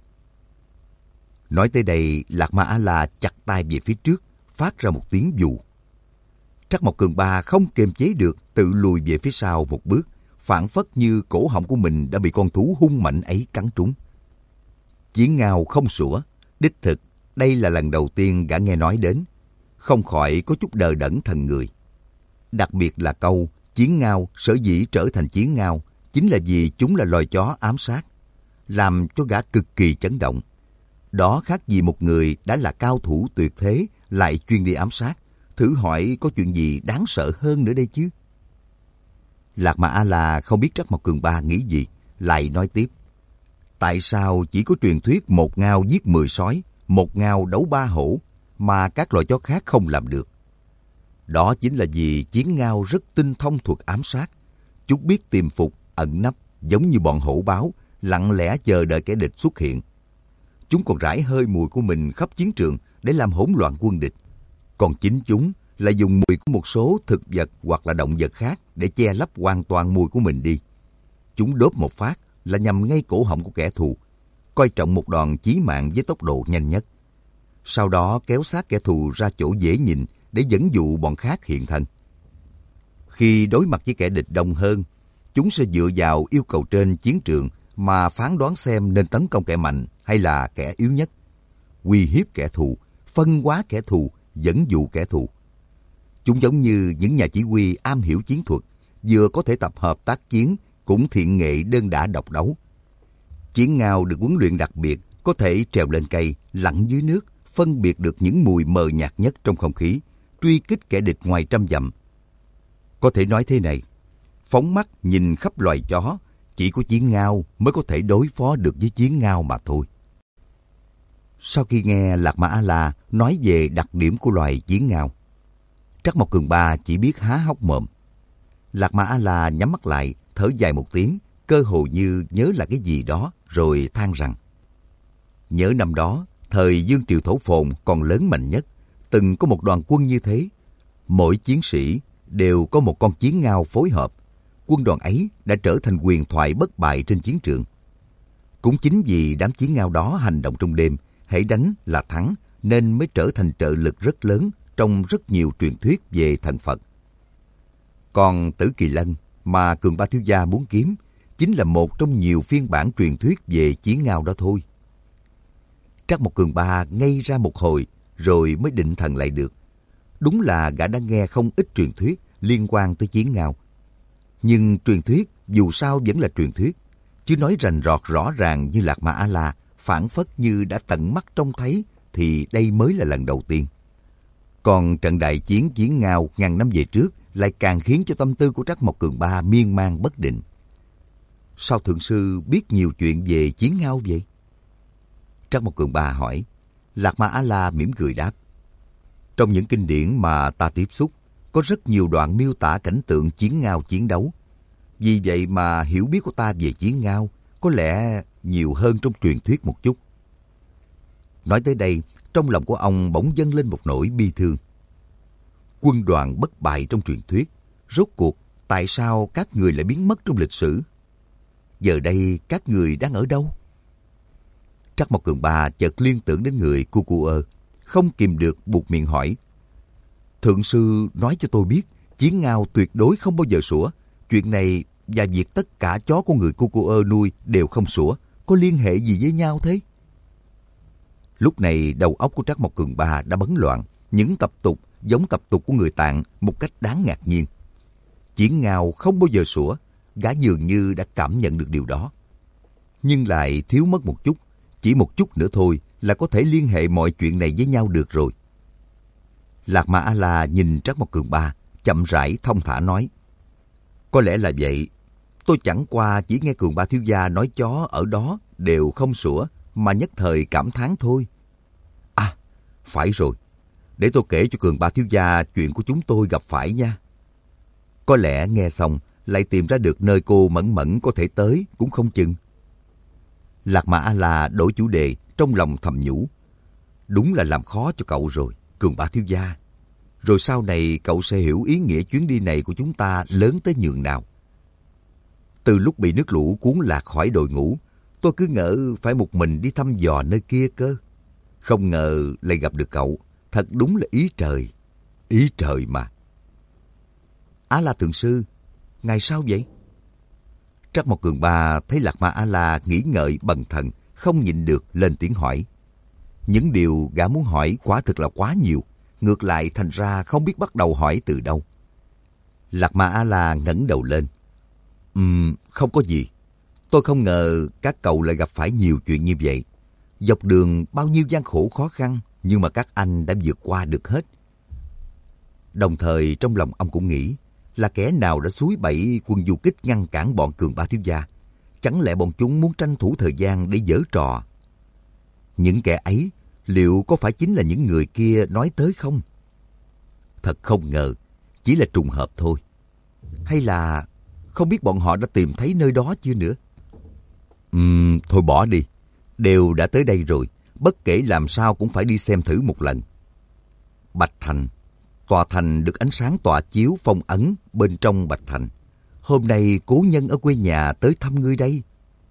Nói tới đây, Lạc Ma A-la chặt tay về phía trước, phát ra một tiếng dù. Trắc Mộc Cường Ba không kiềm chế được, tự lùi về phía sau một bước, phảng phất như cổ họng của mình đã bị con thú hung mạnh ấy cắn trúng. Chiến Ngao không sủa, đích thực đây là lần đầu tiên gã nghe nói đến, không khỏi có chút đờ đẫn thần người. Đặc biệt là câu Chiến Ngao sở dĩ trở thành Chiến Ngao chính là vì chúng là loài chó ám sát, làm cho gã cực kỳ chấn động. Đó khác gì một người đã là cao thủ tuyệt thế lại chuyên đi ám sát, thử hỏi có chuyện gì đáng sợ hơn nữa đây chứ? Lạc Ma A-la không biết Trắc Mộc Cường Ba nghĩ gì, lại nói tiếp. Tại sao chỉ có truyền thuyết một ngao giết 10 sói, một ngao đấu 3 hổ, mà các loài chó khác không làm được? Đó chính là vì Chiến Ngao rất tinh thông thuật ám sát. Chúng biết tìm phục, ẩn nấp, giống như bọn hổ báo, lặng lẽ chờ đợi kẻ địch xuất hiện. Chúng còn rải hơi mùi của mình khắp chiến trường để làm hỗn loạn quân địch. Còn chính chúng lại dùng mùi của một số thực vật hoặc là động vật khác để che lấp hoàn toàn mùi của mình đi. Chúng đốt một phát là nhằm ngay cổ họng của kẻ thù, coi trọng một đòn chí mạng với tốc độ nhanh nhất. Sau đó kéo sát kẻ thù ra chỗ dễ nhìn để dẫn dụ bọn khác hiện thân. Khi đối mặt với kẻ địch đông hơn, chúng sẽ dựa vào yêu cầu trên chiến trường mà phán đoán xem nên tấn công kẻ mạnh hay là kẻ yếu nhất, uy hiếp kẻ thù, phân hóa kẻ thù, dẫn dụ kẻ thù. Chúng giống như những nhà chỉ huy am hiểu chiến thuật, vừa có thể tập hợp tác chiến, cũng thiện nghệ đơn đả độc đấu. Chiến Ngao được huấn luyện đặc biệt, có thể trèo lên cây, lặn dưới nước, phân biệt được những mùi mờ nhạt nhất trong không khí, truy kích kẻ địch ngoài trăm dặm. Có thể nói thế này, phóng mắt nhìn khắp loài chó, chỉ có Chiến Ngao mới có thể đối phó được với Chiến Ngao mà thôi. Sau khi nghe Lạc Ma A-la nói về đặc điểm của loài Chiến Ngao, Trắc Mộc Cường Ba chỉ biết há hốc mồm. Lạc Ma A-la nhắm mắt lại, thở dài một tiếng, cơ hồ như nhớ là cái gì đó, rồi than rằng: nhớ năm đó, thời Dương Triều Thổ Phồn còn lớn mạnh nhất, từng có một đoàn quân như thế. Mỗi chiến sĩ đều có một con Chiến Ngao phối hợp. Quân đoàn ấy đã trở thành huyền thoại bất bại trên chiến trường. Cũng chính vì đám Chiến Ngao đó hành động trong đêm, hễ đánh là thắng, nên mới trở thành trợ lực rất lớn trong rất nhiều truyền thuyết về thần Phật. Còn Tử Kỳ Lân mà Cường Ba thiếu gia muốn kiếm chính là một trong nhiều phiên bản truyền thuyết về Chiến Ngao đó thôi. Trắc Mộc Cường Ba ngây ra một hồi rồi mới định thần lại được. Đúng là gã đã nghe không ít truyền thuyết liên quan tới Chiến Ngao. Nhưng truyền thuyết dù sao vẫn là truyền thuyết, chứ nói rành rọt rõ ràng như Lạc Ma A-la, phảng phất như đã tận mắt trông thấy thì đây mới là lần đầu tiên. Còn trận đại chiến Chiến Ngao ngàn năm về trước lại càng khiến cho tâm tư của Trắc Mộc Cường Ba miên man bất định. Sao thượng sư biết nhiều chuyện về Chiến Ngao vậy? Trắc Mộc Cường Ba hỏi. Lạc Ma A-la mỉm cười đáp. Trong những kinh điển mà ta tiếp xúc, có rất nhiều đoạn miêu tả cảnh tượng Chiến Ngao chiến đấu. Vì vậy mà hiểu biết của ta về Chiến Ngao có lẽ nhiều hơn trong truyền thuyết một chút. Nói tới đây, trong lòng của ông bỗng dâng lên một nỗi bi thương. Quân đoàn bất bại trong truyền thuyết, rốt cuộc tại sao các người lại biến mất trong lịch sử? Giờ đây các người đang ở đâu? Trắc Mộc Cường Ba chợt liên tưởng đến người Cu-cu-ơ, không kìm được buột miệng hỏi. Thượng sư nói cho tôi biết, Chiến Ngao tuyệt đối không bao giờ sủa. Chuyện này và việc tất cả chó của người Cu-cu-ơ nuôi đều không sủa, có liên hệ gì với nhau thế? Lúc này đầu óc của Trắc Mộc Cường Ba đã bấn loạn, những tập tục giống tập tục của người Tạng một cách đáng ngạc nhiên. Chiến Ngao không bao giờ sủa, gã dường như đã cảm nhận được điều đó. Nhưng lại thiếu mất một chút, chỉ một chút nữa thôi là có thể liên hệ mọi chuyện này với nhau được rồi. Lạc Ma A-la nhìn Trắc Mộc Cường Ba, chậm rãi thông thả nói. Có lẽ là vậy, tôi chẳng qua chỉ nghe Cường Ba thiếu gia nói chó ở đó đều không sủa, mà nhất thời cảm thán thôi. À, phải rồi, để tôi kể cho Cường Ba thiếu gia chuyện của chúng tôi gặp phải nha. Có lẽ nghe xong lại tìm ra được nơi cô Mẫn Mẫn có thể tới cũng không chừng. Lạc Ma A-la đổi chủ đề, trong lòng thầm nhủ. Đúng là làm khó cho cậu rồi, Cường Ba thiếu gia. Rồi sau này cậu sẽ hiểu ý nghĩa chuyến đi này của chúng ta lớn tới nhường nào. Từ lúc bị nước lũ cuốn lạc khỏi đội ngũ, tôi cứ ngỡ phải một mình đi thăm dò nơi kia cơ. Không ngờ lại gặp được cậu, thật đúng là ý trời. Ý trời mà. Á-la thượng sư, ngài sao vậy? Trắc Mộc Cường Ba thấy Lạc Ma A-la nghĩ ngợi bần thần, không nhịn được lên tiếng hỏi. Những điều gã muốn hỏi quả thực là quá nhiều, ngược lại thành ra không biết bắt đầu hỏi từ đâu. Lạc Ma A-la ngẩng đầu lên. Không có gì. Tôi không ngờ các cậu lại gặp phải nhiều chuyện như vậy. Dọc đường bao nhiêu gian khổ khó khăn, nhưng mà các anh đã vượt qua được hết. Đồng thời trong lòng ông cũng nghĩ, là kẻ nào đã xúi bẫy quân du kích ngăn cản bọn Cường Ba thiếu gia? Chẳng lẽ bọn chúng muốn tranh thủ thời gian để giở trò? Những kẻ ấy liệu có phải chính là những người kia nói tới không? Thật không ngờ, chỉ là trùng hợp thôi. Hay là không biết bọn họ đã tìm thấy nơi đó chưa nữa? Thôi bỏ đi. Đều đã tới đây rồi, bất kể làm sao cũng phải đi xem thử một lần. Bạch Thành. Tòa thành được ánh sáng tỏa chiếu phong ấn bên trong Bạch Thành. Hôm nay cố nhân ở quê nhà tới thăm ngươi đây.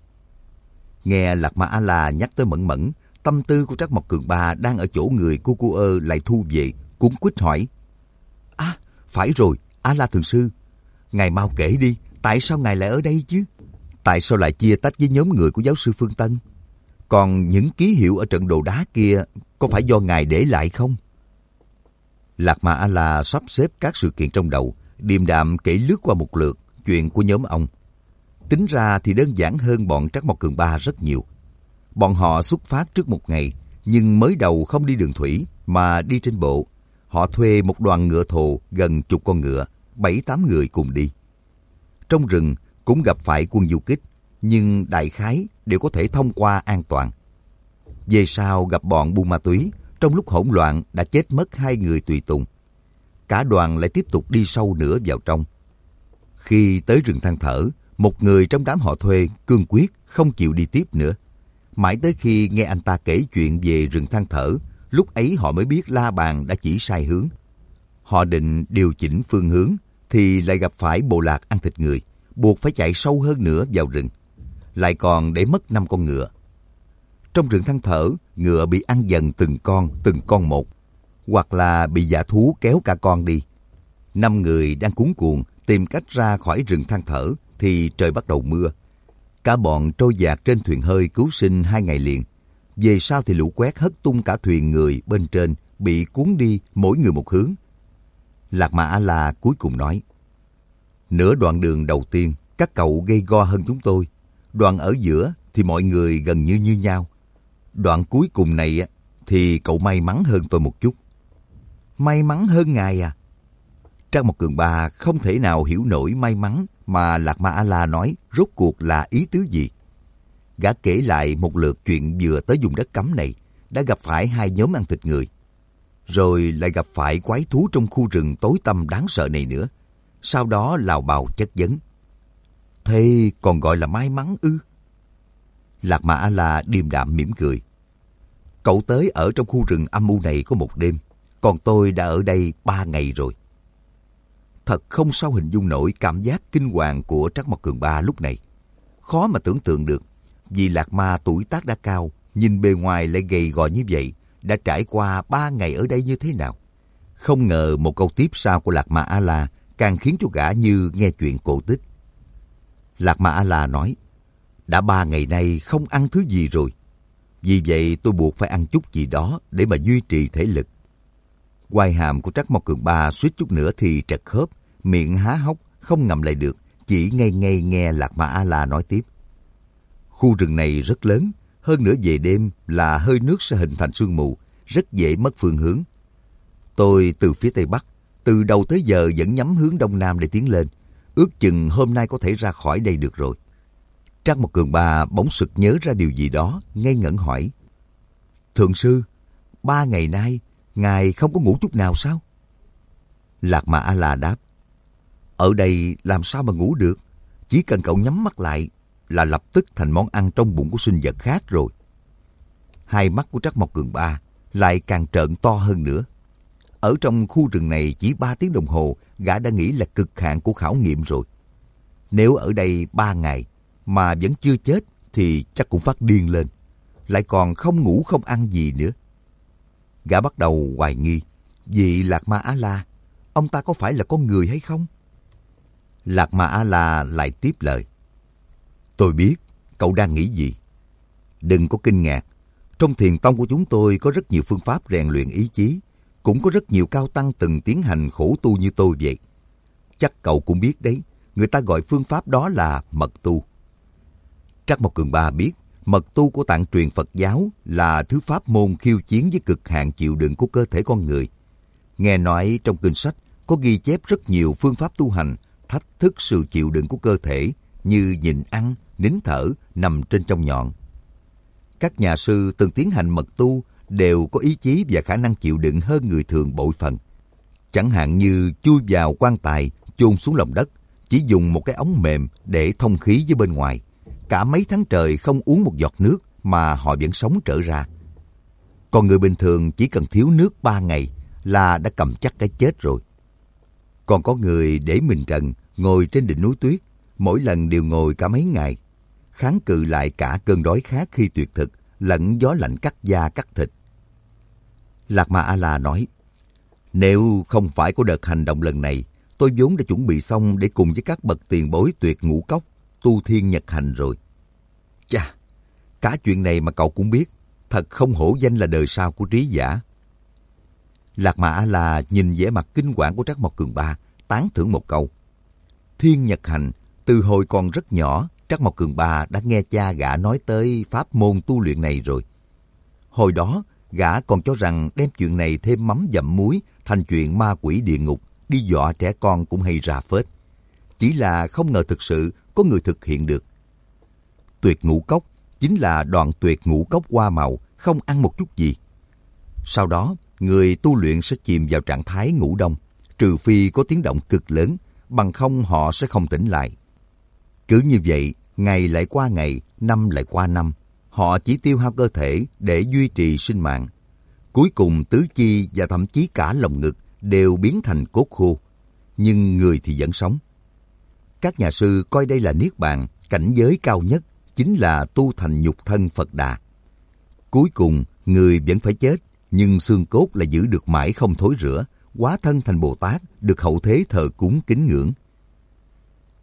Nghe Lạc Ma A-la nhắc tới Mẫn Mẫn, tâm tư của Trắc Mộc Cường Ba đang ở chỗ người Cu-cu-ơ lại thu về, cuống quýt hỏi. À, phải rồi, A-la thượng sư. Ngài mau kể đi, tại sao ngài lại ở đây chứ? Tại sao lại chia tách với nhóm người của giáo sư Phương Tân? Còn những ký hiệu ở trận đồ đá kia có phải do ngài để lại không? Lạc Ma A-la sắp xếp các sự kiện trong đầu, điềm đạm kể lướt qua một lượt chuyện của nhóm ông. Tính ra thì đơn giản hơn bọn Trắc Mộc Cường Ba rất nhiều. Bọn họ xuất phát trước một ngày, nhưng mới đầu không đi đường thủy mà đi trên bộ. Họ thuê một đoàn ngựa thồ gần chục con ngựa, 7-8 người cùng đi. Trong rừng cũng gặp phải quân du kích, nhưng đại khái đều có thể thông qua an toàn. Về sau gặp bọn buôn ma túy, trong lúc hỗn loạn đã chết mất 2 người tùy tùng. Cả đoàn lại tiếp tục đi sâu nữa vào trong. Khi tới rừng than thở, một người trong đám họ thuê cương quyết không chịu đi tiếp nữa. Mãi tới khi nghe anh ta kể chuyện về rừng than thở, lúc ấy họ mới biết La Bàn đã chỉ sai hướng. Họ định điều chỉnh phương hướng, thì lại gặp phải bộ lạc ăn thịt người, buộc phải chạy sâu hơn nữa vào rừng. Lại còn để mất 5 con ngựa. Trong rừng than thở, ngựa bị ăn dần từng con một, hoặc là bị dã thú kéo cả con đi. 5 người đang cuống cuồng tìm cách ra khỏi rừng than thở thì trời bắt đầu mưa. Cả bọn trôi dạt trên thuyền hơi cứu sinh 2 ngày liền. Về sau thì lũ quét hất tung cả thuyền người bên trên, bị cuốn đi mỗi người một hướng. Lạc Ma A-la cuối cùng nói, nửa đoạn đường đầu tiên, các cậu gây go hơn chúng tôi. Đoạn ở giữa thì mọi người gần như như nhau. Đoạn cuối cùng này thì cậu may mắn hơn tôi một chút. May mắn hơn ngài à? Trang Một Cường Ba không thể nào hiểu nổi may mắn mà Lạc Ma A-la nói rốt cuộc là ý tứ gì. Gã kể lại một lượt chuyện vừa tới vùng đất cấm này, đã gặp phải 2 nhóm ăn thịt người. Rồi lại gặp phải quái thú trong khu rừng tối tăm đáng sợ này nữa. Sau đó lào bào chất vấn. Thế còn gọi là may mắn ư? Lạc Ma A-la điềm đạm mỉm cười. Cậu tới ở trong khu rừng âm u này có 1 đêm, còn tôi đã ở đây 3 ngày rồi. Thật không sao hình dung nổi cảm giác kinh hoàng của Trắc Mộc Cường Ba lúc này. Khó mà tưởng tượng được, vì Lạc Ma tuổi tác đã cao, nhìn bề ngoài lại gầy gò như vậy, đã trải qua 3 ngày ở đây như thế nào. Không ngờ một câu tiếp sau của Lạc Ma A-la càng khiến cho gã như nghe chuyện cổ tích. Lạc Ma A-la nói, đã 3 ngày nay không ăn thứ gì rồi. Vì vậy tôi buộc phải ăn chút gì đó để mà duy trì thể lực. Quai hàm của Trắc Mộc Cường Ba suýt chút nữa thì trật khớp, miệng há hốc, không ngậm lại được, chỉ ngây ngây nghe Lạc Ma A-la nói tiếp. Khu rừng này rất lớn, hơn nữa về đêm là hơi nước sẽ hình thành sương mù, rất dễ mất phương hướng. Tôi từ phía Tây Bắc, từ đầu tới giờ vẫn nhắm hướng Đông Nam để tiến lên. Ước chừng hôm nay có thể ra khỏi đây được rồi. Trắc Mộc Cường Ba bỗng sực nhớ ra điều gì đó, ngây ngẩn hỏi. Thượng sư, 3 ngày nay, ngài không có ngủ chút nào sao? Lạc Ma A-la đáp. Ở đây làm sao mà ngủ được? Chỉ cần cậu nhắm mắt lại là lập tức thành món ăn trong bụng của sinh vật khác rồi. Hai mắt của Trắc Mộc Cường Ba lại càng trợn to hơn nữa. Ở trong khu rừng này chỉ 3 tiếng đồng hồ, gã đã nghĩ là cực hạn của khảo nghiệm rồi. Nếu ở đây 3 ngày mà vẫn chưa chết thì chắc cũng phát điên lên. Lại còn không ngủ không ăn gì nữa. Gã bắt đầu hoài nghi, vì Lạc Ma A-la, ông ta có phải là con người hay không? Lạc Ma A-la lại tiếp lời. Tôi biết cậu đang nghĩ gì. Đừng có kinh ngạc. Trong thiền tông của chúng tôi có rất nhiều phương pháp rèn luyện ý chí. Cũng có rất nhiều cao tăng từng tiến hành khổ tu như tôi vậy. Chắc cậu cũng biết đấy, người ta gọi phương pháp đó là mật tu. Trắc Mộc Cường Ba biết, mật tu của Tạng truyền Phật giáo là thứ pháp môn khiêu chiến với cực hạn chịu đựng của cơ thể con người. Nghe nói trong kinh sách có ghi chép rất nhiều phương pháp tu hành thách thức sự chịu đựng của cơ thể, như nhịn ăn, nín thở, nằm trên trong nhọn. Các nhà sư từng tiến hành mật tu đều có ý chí và khả năng chịu đựng hơn người thường bội phần. Chẳng hạn như chui vào quan tài, chôn xuống lòng đất, chỉ dùng một cái ống mềm để thông khí với bên ngoài. Cả mấy tháng trời không uống một giọt nước mà họ vẫn sống trở ra. Còn người bình thường chỉ cần thiếu nước 3 ngày là đã cầm chắc cái chết rồi. Còn có người để mình trần, ngồi trên đỉnh núi tuyết, mỗi lần đều ngồi cả mấy ngày, kháng cự lại cả cơn đói khát khi tuyệt thực, lẫn gió lạnh cắt da cắt thịt. Lạc Ma A-la nói, nếu không phải có đợt hành động lần này, tôi vốn đã chuẩn bị xong để cùng với các bậc tiền bối tuyệt ngũ cốc, tu thiên nhật hành rồi. Chà, cả chuyện này mà cậu cũng biết, thật không hổ danh là đời sau của trí giả. Lạc Ma A-la nhìn vẻ mặt kinh quản của Trắc Mộc Cường Ba, tán thưởng một câu. Thiên nhật hành, từ hồi còn rất nhỏ, Trắc Mộc Cường Ba đã nghe cha gã nói tới pháp môn tu luyện này rồi. Hồi đó, gã còn cho rằng đem chuyện này thêm mắm dặm muối thành chuyện ma quỷ địa ngục, đi dọa trẻ con cũng hay ra phết. Chỉ là không ngờ thực sự có người thực hiện được. Tuyệt ngũ cốc chính là đoạn tuyệt ngũ cốc hoa màu, không ăn một chút gì. Sau đó, người tu luyện sẽ chìm vào trạng thái ngủ đông, trừ phi có tiếng động cực lớn, bằng không họ sẽ không tỉnh lại. Cứ như vậy, ngày lại qua ngày, năm lại qua năm, họ chỉ tiêu hao cơ thể để duy trì sinh mạng. Cuối cùng tứ chi và thậm chí cả lồng ngực đều biến thành cốt khô, nhưng người thì vẫn sống. Các nhà sư coi đây là niết bàn, cảnh giới cao nhất, chính là tu thành nhục thân Phật Đà. Cuối cùng, người vẫn phải chết, nhưng xương cốt lại giữ được mãi không thối rữa, hóa thân thành Bồ Tát, được hậu thế thờ cúng kính ngưỡng.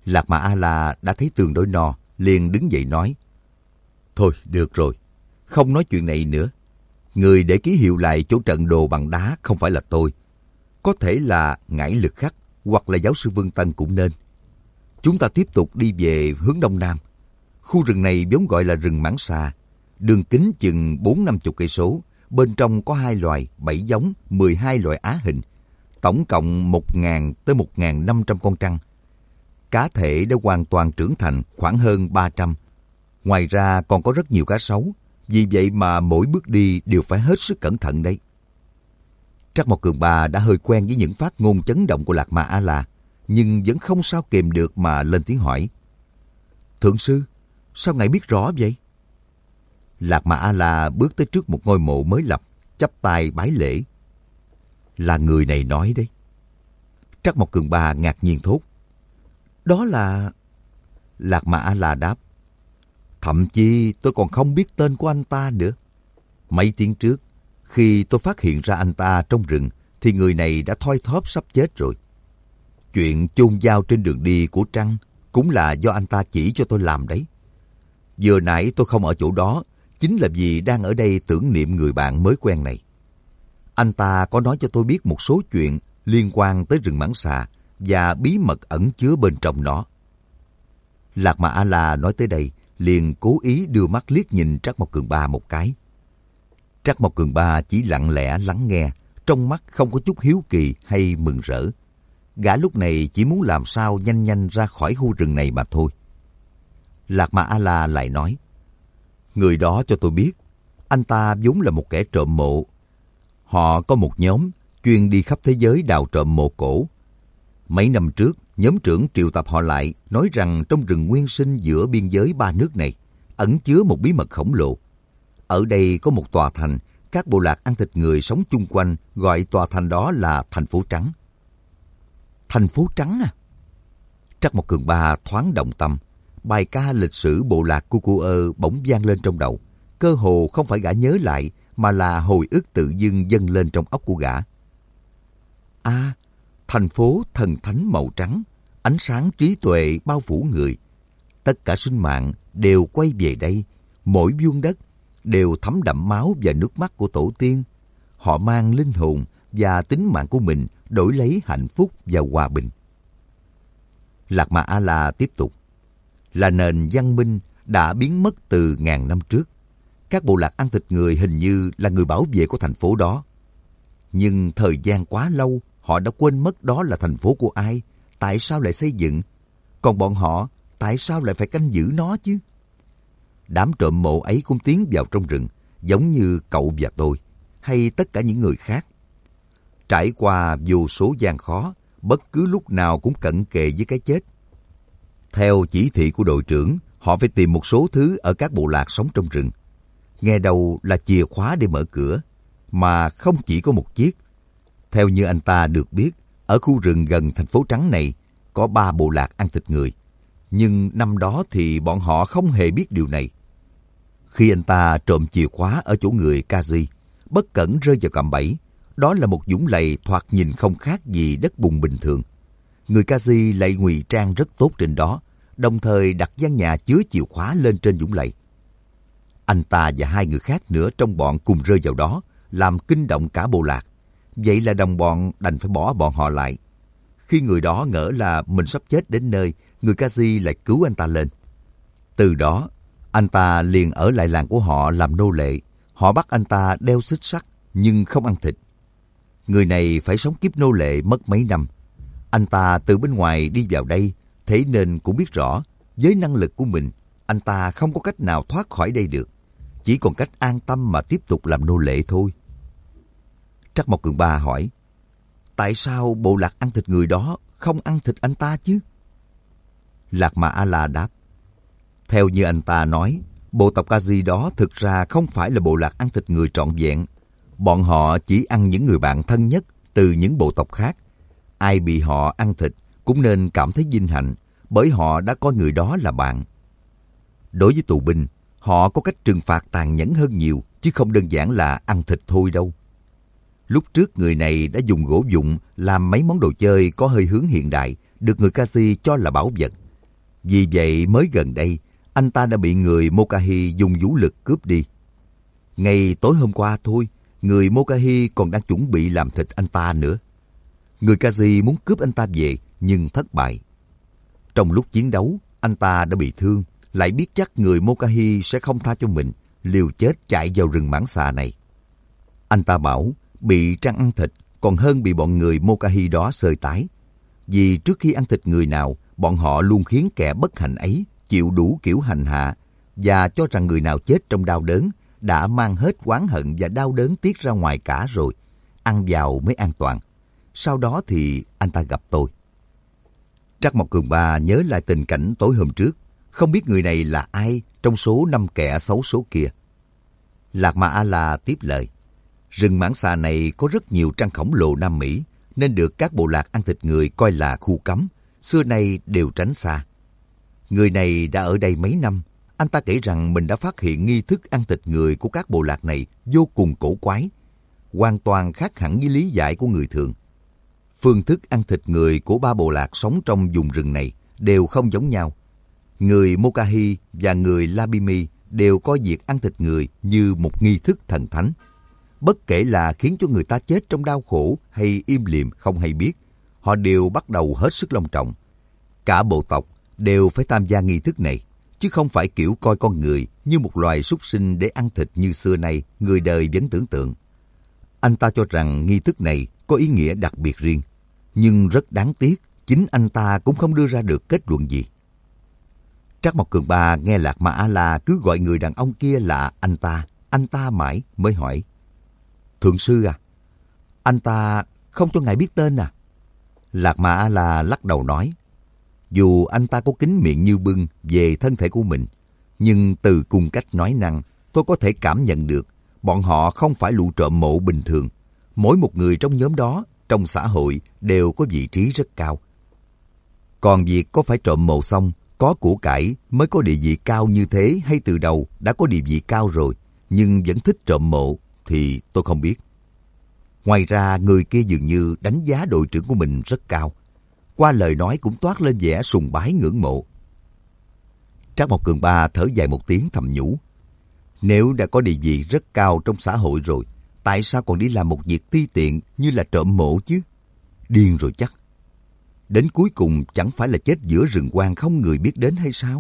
Lạc Mà A-la đã thấy tương đối no, liền đứng dậy nói: Thôi được rồi, không nói chuyện này nữa. Người để ký hiệu lại chỗ trận đồ bằng đá không phải là tôi. Có thể là Ngải Lực Khắc hoặc là giáo sư Vương Tân cũng nên. Chúng ta tiếp tục đi về hướng đông nam. Khu rừng này vốn gọi là rừng Mãng Xà, đường kính chừng 40-50 cây số, bên trong có 2 loài, 7 giống, 12 loại á hình, tổng cộng 1.000 tới 1.500 con trăng. Cá thể đã hoàn toàn trưởng thành khoảng hơn 300. Ngoài ra còn có rất nhiều cá sấu, vì vậy mà mỗi bước đi đều phải hết sức cẩn thận đấy. Trắc Mộc Cường Ba đã hơi quen với những phát ngôn chấn động của Lạc Ma A-la, nhưng vẫn không sao kềm được mà lên tiếng hỏi: Thượng sư, sao ngài biết rõ vậy? Lạc Ma A-la bước tới trước một ngôi mộ mới lập, chắp tay bái lễ. Là người này nói đấy. Trắc Mộc Cường Ba ngạc nhiên thốt: Đó là... Lạc Ma A-la đáp: Thậm chí tôi còn không biết tên của anh ta nữa. Mấy tiếng trước, khi tôi phát hiện ra anh ta trong rừng, thì người này đã thoi thóp sắp chết rồi. Chuyện chôn dao trên đường đi của Trăng cũng là do anh ta chỉ cho tôi làm đấy. Vừa nãy tôi không ở chỗ đó, chính là vì đang ở đây tưởng niệm người bạn mới quen này. Anh ta có nói cho tôi biết một số chuyện liên quan tới rừng Mãng Xà và bí mật ẩn chứa bên trong nó. Lạc Ma A-la nói tới đây, liền cố ý đưa mắt liếc nhìn Trắc Mộc Cường Ba một cái. Trắc Mộc Cường Ba chỉ lặng lẽ lắng nghe, trong mắt không có chút hiếu kỳ hay mừng rỡ. Gã lúc này chỉ muốn làm sao nhanh nhanh ra khỏi khu rừng này mà thôi. Lạc Ma A-la lại nói: Người đó cho tôi biết, anh ta vốn là một kẻ trộm mộ. Họ có một nhóm chuyên đi khắp thế giới đào trộm mộ cổ. Mấy năm trước, nhóm trưởng triệu tập họ lại, nói rằng trong rừng nguyên sinh giữa biên giới ba nước này ẩn chứa một bí mật khổng lồ. Ở đây có một tòa thành, các bộ lạc ăn thịt người sống chung quanh gọi tòa thành đó là thành phố Trắng. Thành phố Trắng à? Trắc Mộc Cường Ba thoáng động tâm. Bài ca lịch sử bộ lạc Cu-cu-ơ bỗng vang lên trong đầu. Cơ hồ không phải gã nhớ lại, mà là hồi ức tự dưng dâng lên trong óc của gã. À, thành phố thần thánh màu trắng, ánh sáng trí tuệ bao phủ người. Tất cả sinh mạng đều quay về đây, mỗi vuông đất đều thấm đậm máu và nước mắt của tổ tiên. Họ mang linh hồn và tính mạng của mình đổi lấy hạnh phúc và hòa bình. Lạc Ma A-la tiếp tục: Là nền văn minh đã biến mất từ ngàn năm trước. Các bộ lạc ăn thịt người hình như là người bảo vệ của thành phố đó. Nhưng thời gian quá lâu, họ đã quên mất đó là thành phố của ai, tại sao lại xây dựng. Còn bọn họ, tại sao lại phải canh giữ nó chứ? Đám trộm mộ ấy cũng tiến vào trong rừng, giống như cậu và tôi, hay tất cả những người khác. Trải qua vô số gian khó, bất cứ lúc nào cũng cận kề với cái chết. Theo chỉ thị của đội trưởng, họ phải tìm một số thứ ở các bộ lạc sống trong rừng. Nghe đầu là chìa khóa để mở cửa, mà không chỉ có một chiếc. Theo như anh ta được biết, ở khu rừng gần thành phố Trắng này có 3 bộ lạc ăn thịt người. Nhưng năm đó thì bọn họ không hề biết điều này. Khi anh ta trộm chìa khóa ở chỗ người Kazi, bất cẩn rơi vào cạm bẫy. Đó là một vũng lầy thoạt nhìn không khác gì đất bùn bình thường. Người Kazi lại ngụy trang rất tốt trên đó, đồng thời đặt gian nhà chứa chìa khóa lên trên vũng lầy. Anh ta và 2 người khác nữa trong bọn cùng rơi vào đó, làm kinh động cả bộ lạc. Vậy là đồng bọn đành phải bỏ bọn họ lại. Khi người đó ngỡ là mình sắp chết đến nơi, người Kazi lại cứu anh ta lên. Từ đó, anh ta liền ở lại làng của họ làm nô lệ. Họ bắt anh ta đeo xích sắt, nhưng không ăn thịt. Người này phải sống kiếp nô lệ mất mấy năm. Anh ta từ bên ngoài đi vào đây, thế nên cũng biết rõ, với năng lực của mình, anh ta không có cách nào thoát khỏi đây được. Chỉ còn cách an tâm mà tiếp tục làm nô lệ thôi. Trắc Mộc Cường Ba hỏi: Tại sao bộ lạc ăn thịt người đó không ăn thịt anh ta chứ? Lạc Ma A-la đáp: Theo như anh ta nói, bộ tộc Kazi đó thực ra không phải là bộ lạc ăn thịt người trọn vẹn. Bọn họ chỉ ăn những người bạn thân nhất từ những bộ tộc khác. Ai bị họ ăn thịt cũng nên cảm thấy vinh hạnh, bởi họ đã coi người đó là bạn. Đối với tù binh, họ có cách trừng phạt tàn nhẫn hơn nhiều, chứ không đơn giản là ăn thịt thôi đâu. Lúc trước người này đã dùng gỗ vụn làm mấy món đồ chơi có hơi hướng hiện đại, được người Kazi cho là bảo vật. Vì vậy mới gần đây, anh ta đã bị người Mokahi dùng vũ lực cướp đi. Ngay tối hôm qua thôi, người Mokahi còn đang chuẩn bị làm thịt anh ta nữa. Người Kazi muốn cướp anh ta về nhưng thất bại. Trong lúc chiến đấu, anh ta đã bị thương, lại biết chắc người Mokahi sẽ không tha cho mình, liều chết chạy vào rừng mãng xà này. Anh ta bảo bị trăng ăn thịt còn hơn bị bọn người Mokahi đó xơi tái. Vì trước khi ăn thịt người nào, bọn họ luôn khiến kẻ bất hạnh ấy chịu đủ kiểu hành hạ và cho rằng người nào chết trong đau đớn đã mang hết oán hận và đau đớn tiết ra ngoài cả rồi. Ăn vào mới an toàn. Sau đó thì anh ta gặp tôi. Trắc Mộc Cường Ba nhớ lại tình cảnh tối hôm trước. Không biết người này là ai trong số 5 kẻ xấu số kia. Lạc Ma A-la tiếp lời. Rừng mãng xà này có rất nhiều trăng khổng lồ Nam Mỹ, nên được các bộ lạc ăn thịt người coi là khu cấm, xưa nay đều tránh xa. Người này đã ở đây mấy năm. Anh ta kể rằng mình đã phát hiện nghi thức ăn thịt người của các bộ lạc này vô cùng cổ quái, hoàn toàn khác hẳn với lý giải của người thường. Phương thức ăn thịt người của 3 bộ lạc sống trong vùng rừng này đều không giống nhau. Người Mokahi và người Labimi đều coi việc ăn thịt người như một nghi thức thần thánh. Bất kể là khiến cho người ta chết trong đau khổ hay im lìm không hay biết, họ đều bắt đầu hết sức long trọng. Cả bộ tộc đều phải tham gia nghi thức này, chứ không phải kiểu coi con người như một loài súc sinh để ăn thịt như xưa nay người đời vẫn tưởng tượng. Anh ta cho rằng nghi thức này có ý nghĩa đặc biệt riêng, nhưng rất đáng tiếc, chính anh ta cũng không đưa ra được kết luận gì. Trắc Mộc Cường Ba nghe Lạc Ma A-la cứ gọi người đàn ông kia là anh ta mãi mới hỏi. Thượng sư à, anh ta không cho ngài biết tên à? Lạc Ma A-la lắc đầu nói, dù anh ta có kín miệng như bưng về thân thể của mình, nhưng từ cung cách nói năng, tôi có thể cảm nhận được bọn họ không phải lũ trộm mộ bình thường. Mỗi một người trong nhóm đó, trong xã hội đều có vị trí rất cao. Còn việc có phải trộm mộ xong, có của cải mới có địa vị cao như thế hay từ đầu đã có địa vị cao rồi, nhưng vẫn thích trộm mộ thì tôi không biết. Ngoài ra, người kia dường như đánh giá đội trưởng của mình rất cao. Qua lời nói cũng toát lên vẻ sùng bái ngưỡng mộ. Trác Mộc Cường Ba thở dài một tiếng thầm nhủ. Nếu đã có địa vị rất cao trong xã hội rồi, tại sao còn đi làm một việc ti tiện như là trộm mộ chứ? Điên rồi chắc. Đến cuối cùng chẳng phải là chết giữa rừng hoang không người biết đến hay sao?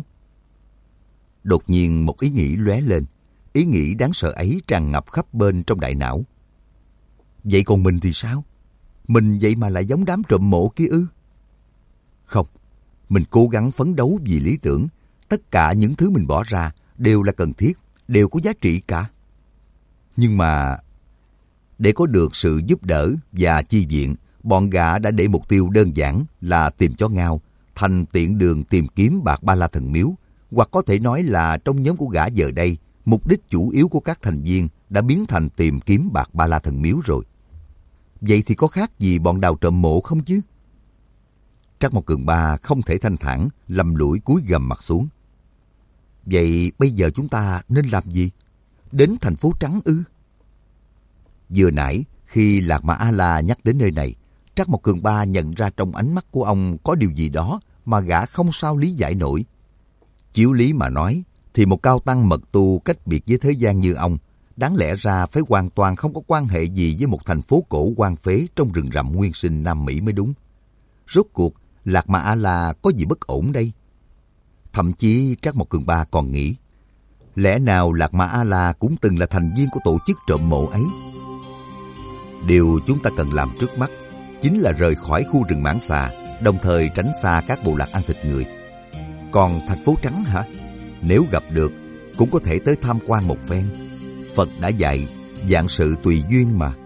Đột nhiên một ý nghĩ lóe lên. Ý nghĩ đáng sợ ấy tràn ngập khắp bên trong đại não. Vậy còn mình thì sao? Mình vậy mà lại giống đám trộm mộ kia ư? Không, mình cố gắng phấn đấu vì lý tưởng. Tất cả những thứ mình bỏ ra đều là cần thiết, đều có giá trị cả. Nhưng mà để có được sự giúp đỡ và chi viện, bọn gã đã để mục tiêu đơn giản là tìm chó ngao thành tiện đường tìm kiếm bạc Ba La Thần Miếu, hoặc có thể nói là trong nhóm của gã giờ đây, mục đích chủ yếu của các thành viên đã biến thành tìm kiếm bạc Ba La Thần Miếu rồi. Vậy thì có khác gì bọn đào trộm mộ không chứ? Trắc Mộc Cường Ba không thể thanh thản, lầm lũi cúi gằm mặt xuống. Vậy bây giờ chúng ta nên làm gì? Đến thành phố Trắng ư? Vừa nãy, khi Lạc Ma A-la nhắc đến nơi này, Trắc Mộc Cường Ba nhận ra trong ánh mắt của ông có điều gì đó mà gã không sao lý giải nổi. Chiếu lý mà nói, thì một cao tăng mật tu cách biệt với thế gian như ông, đáng lẽ ra phải hoàn toàn không có quan hệ gì với một thành phố cổ hoang phế trong rừng rậm nguyên sinh Nam Mỹ mới đúng. Rốt cuộc, Lạc Ma A-la có gì bất ổn đây? Thậm chí Trắc Mộc Cường Ba còn nghĩ, lẽ nào Lạc Ma A-la cũng từng là thành viên của tổ chức trộm mộ ấy? Điều chúng ta cần làm trước mắt chính là rời khỏi khu rừng mãng xà, đồng thời tránh xa các bộ lạc ăn thịt người. Còn thành phố Trắng hả? Nếu gặp được, cũng có thể tới tham quan một phen. Phật đã dạy, vạn sự tùy duyên mà.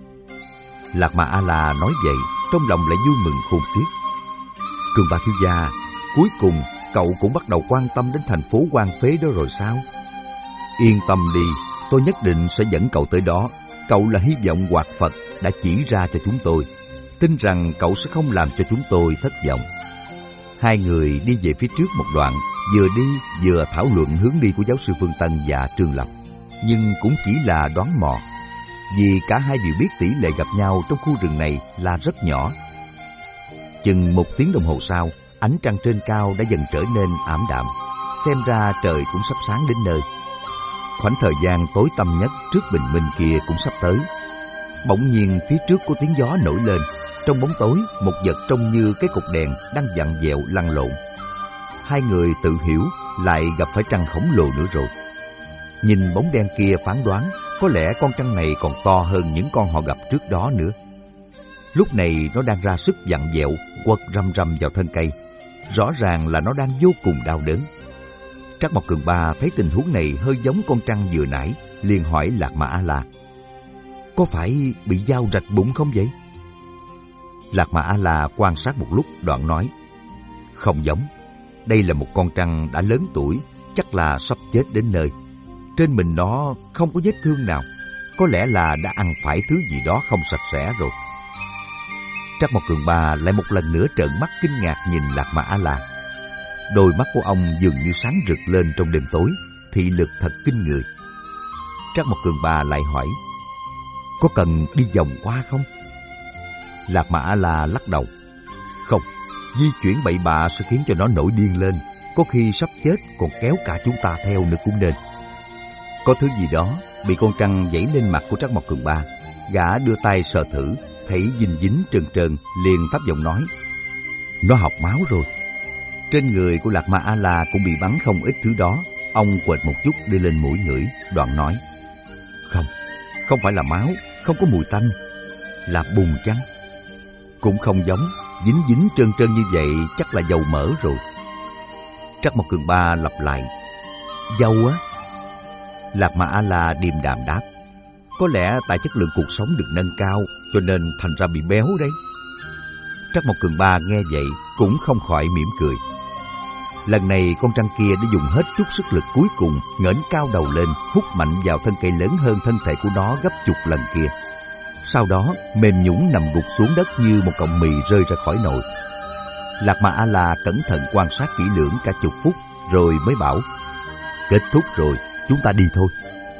Lạc Ma A-la nói vậy, trong lòng lại vui mừng khôn xiết. Cường Ba thiếu gia, cuối cùng cậu cũng bắt đầu quan tâm đến thành phố hoang phế đó rồi sao? Yên tâm đi, tôi nhất định sẽ dẫn cậu tới đó. Cậu là hy vọng Hoạt Phật đã chỉ ra cho chúng tôi. Tin rằng cậu sẽ không làm cho chúng tôi thất vọng. Hai người đi về phía trước một đoạn, vừa đi vừa thảo luận hướng đi của giáo sư Phương Tân và Trương Lập. Nhưng cũng chỉ là đoán mò, vì cả hai đều biết tỷ lệ gặp nhau trong khu rừng này là rất nhỏ. Chừng 1 tiếng đồng hồ sau, Ánh trăng trên cao đã dần trở nên ảm đạm, xem ra trời cũng sắp sáng đến nơi. Khoảnh thời gian tối tăm nhất trước bình minh kia cũng sắp tới. Bỗng nhiên phía trước có tiếng gió nổi lên. Trong bóng tối, một vật trông như cái cột đèn đang vặn vẹo lăn lộn. Hai người tự hiểu lại gặp phải trăng khổng lồ nữa rồi. Nhìn bóng đen kia phán đoán, có lẽ con trăng này còn to hơn những con họ gặp trước đó nữa. Lúc này nó đang ra sức vặn vẹo, quật răm răm vào thân cây. Rõ ràng là nó đang vô cùng đau đớn. Trắc Mộc Cường Ba thấy tình huống này hơi giống con trăng vừa nãy, liền hỏi Lạc Ma A-la: có phải bị dao rạch bụng không vậy? Lạc Ma A-la quan sát một lúc đoạn nói: không giống. Đây là một con trăng đã lớn tuổi, chắc là sắp chết đến nơi. Trên mình nó không có vết thương nào, có lẽ là đã ăn phải thứ gì đó không sạch sẽ rồi. Trắc Mộc Cường Ba lại một lần nữa trợn mắt kinh ngạc nhìn Lạc Ma A-la. Đôi mắt của ông dường như sáng rực lên trong đêm tối, thị lực thật kinh người. Trắc Mộc Cường Ba lại hỏi: có cần đi vòng qua không? Lạc Ma A-la lắc đầu: không, di chuyển bậy bạ sẽ khiến cho nó nổi điên lên, có khi sắp chết còn kéo cả chúng ta theo nữa cũng nên. Có thứ gì đó bị con trăng dẫy lên mặt của Trắc Mộc Cường Ba. Gã đưa tay sờ thử, thấy dính dính trơn trơn, liền thấp giọng nói: nó học máu rồi. Trên người của Lạc Ma A-la cũng bị bắn không ít thứ đó. Ông quệt một chút đưa lên mũi ngửi, đoạn nói: không phải là máu, không có mùi tanh. Là bùn chăng? Cũng không giống, dính dính trơn trơn như vậy chắc là dầu mỡ rồi. Trắc Mộc Cường Ba lặp lại: dầu á? Lạc Ma A-la điềm đạm đáp: có lẽ tại chất lượng cuộc sống được nâng cao, cho nên thành ra bị béo đấy. Trắc Mộc Cường Ba nghe vậy cũng không khỏi mỉm cười. Lần này con trăng kia đã dùng hết chút sức lực cuối cùng, ngẩng cao đầu lên, hút mạnh vào thân cây lớn hơn thân thể của nó gấp chục lần kia. Sau đó mềm nhũn nằm gục xuống đất như một cọng mì rơi ra khỏi nồi. Lạc Ma A-la cẩn thận quan sát kỹ lưỡng cả chục phút rồi mới bảo: kết thúc rồi, chúng ta đi thôi.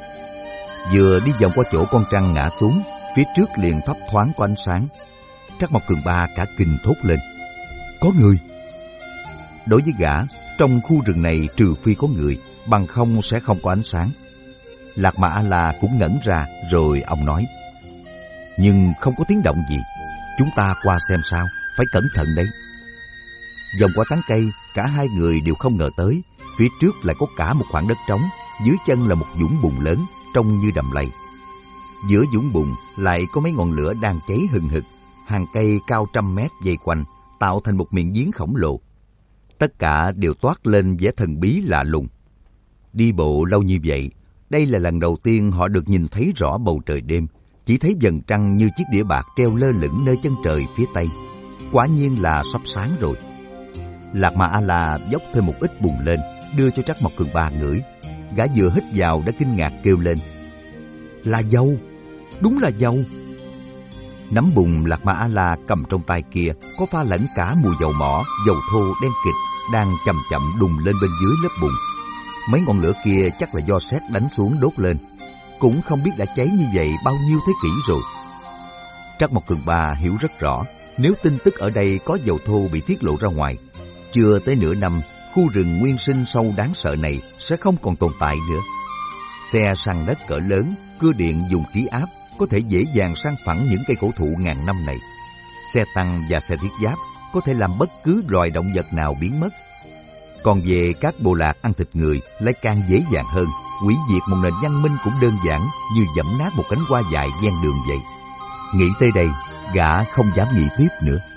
Vừa đi vòng qua chỗ con trăng ngã xuống, phía trước liền thấp thoáng có ánh sáng. Trắc Mộc Cường Ba cả kinh thốt lên: có người! Đối với gã, trong khu rừng này trừ phi có người, bằng không sẽ không có ánh sáng. Lạc Ma A-la cũng ngẩn ra, rồi ông nói: nhưng không có tiếng động gì, chúng ta qua xem sao, phải cẩn thận đấy. Vòng qua tán cây, cả hai người đều không ngờ tới, phía trước lại có cả một khoảng đất trống, dưới chân là một vũng bùn lớn, trông như đầm lầy. Giữa vũng bùn lại có mấy ngọn lửa đang cháy hừng hực, hàng cây cao trăm mét vây quanh, tạo thành một miệng giếng khổng lồ. Tất cả đều toát lên vẻ thần bí lạ lùng. Đi bộ lâu như vậy, đây là lần đầu tiên họ được nhìn thấy rõ bầu trời đêm, chỉ thấy vầng trăng như chiếc đĩa bạc treo lơ lửng nơi chân trời phía tây. Quả nhiên là sắp sáng rồi. Lạc Ma A-la dốc thêm một ít bùn lên, đưa cho Trắc Mộc Cường Ba ngửi. Gã vừa hít vào đã kinh ngạc kêu lên: là dầu, đúng là dầu. Nắm bùn Lạc Ma A-la cầm trong tay kia có pha lẫn cả mùi dầu mỏ, dầu thô đen kịt đang chậm chậm đùng lên bên dưới lớp bùn. Mấy ngọn lửa kia chắc là do sét đánh xuống đốt lên, cũng không biết đã cháy như vậy bao nhiêu thế kỷ rồi. Trắc Mộc Cường Ba hiểu rất rõ, nếu tin tức ở đây có dầu thô bị tiết lộ ra ngoài, chưa tới nửa năm, khu rừng nguyên sinh sâu đáng sợ này sẽ không còn tồn tại nữa. Xe săn đất cỡ lớn, cưa điện dùng khí áp có thể dễ dàng san phẳng những cây cổ thụ ngàn năm này. Xe tăng và xe thiết giáp có thể làm bất cứ loài động vật nào biến mất. Còn về các bộ lạc ăn thịt người lại càng dễ dàng hơn, hủy diệt một nền văn minh cũng đơn giản như giẫm nát một cánh hoa dài ven đường vậy. Nghĩ tới đây, gã không dám nghĩ tiếp nữa.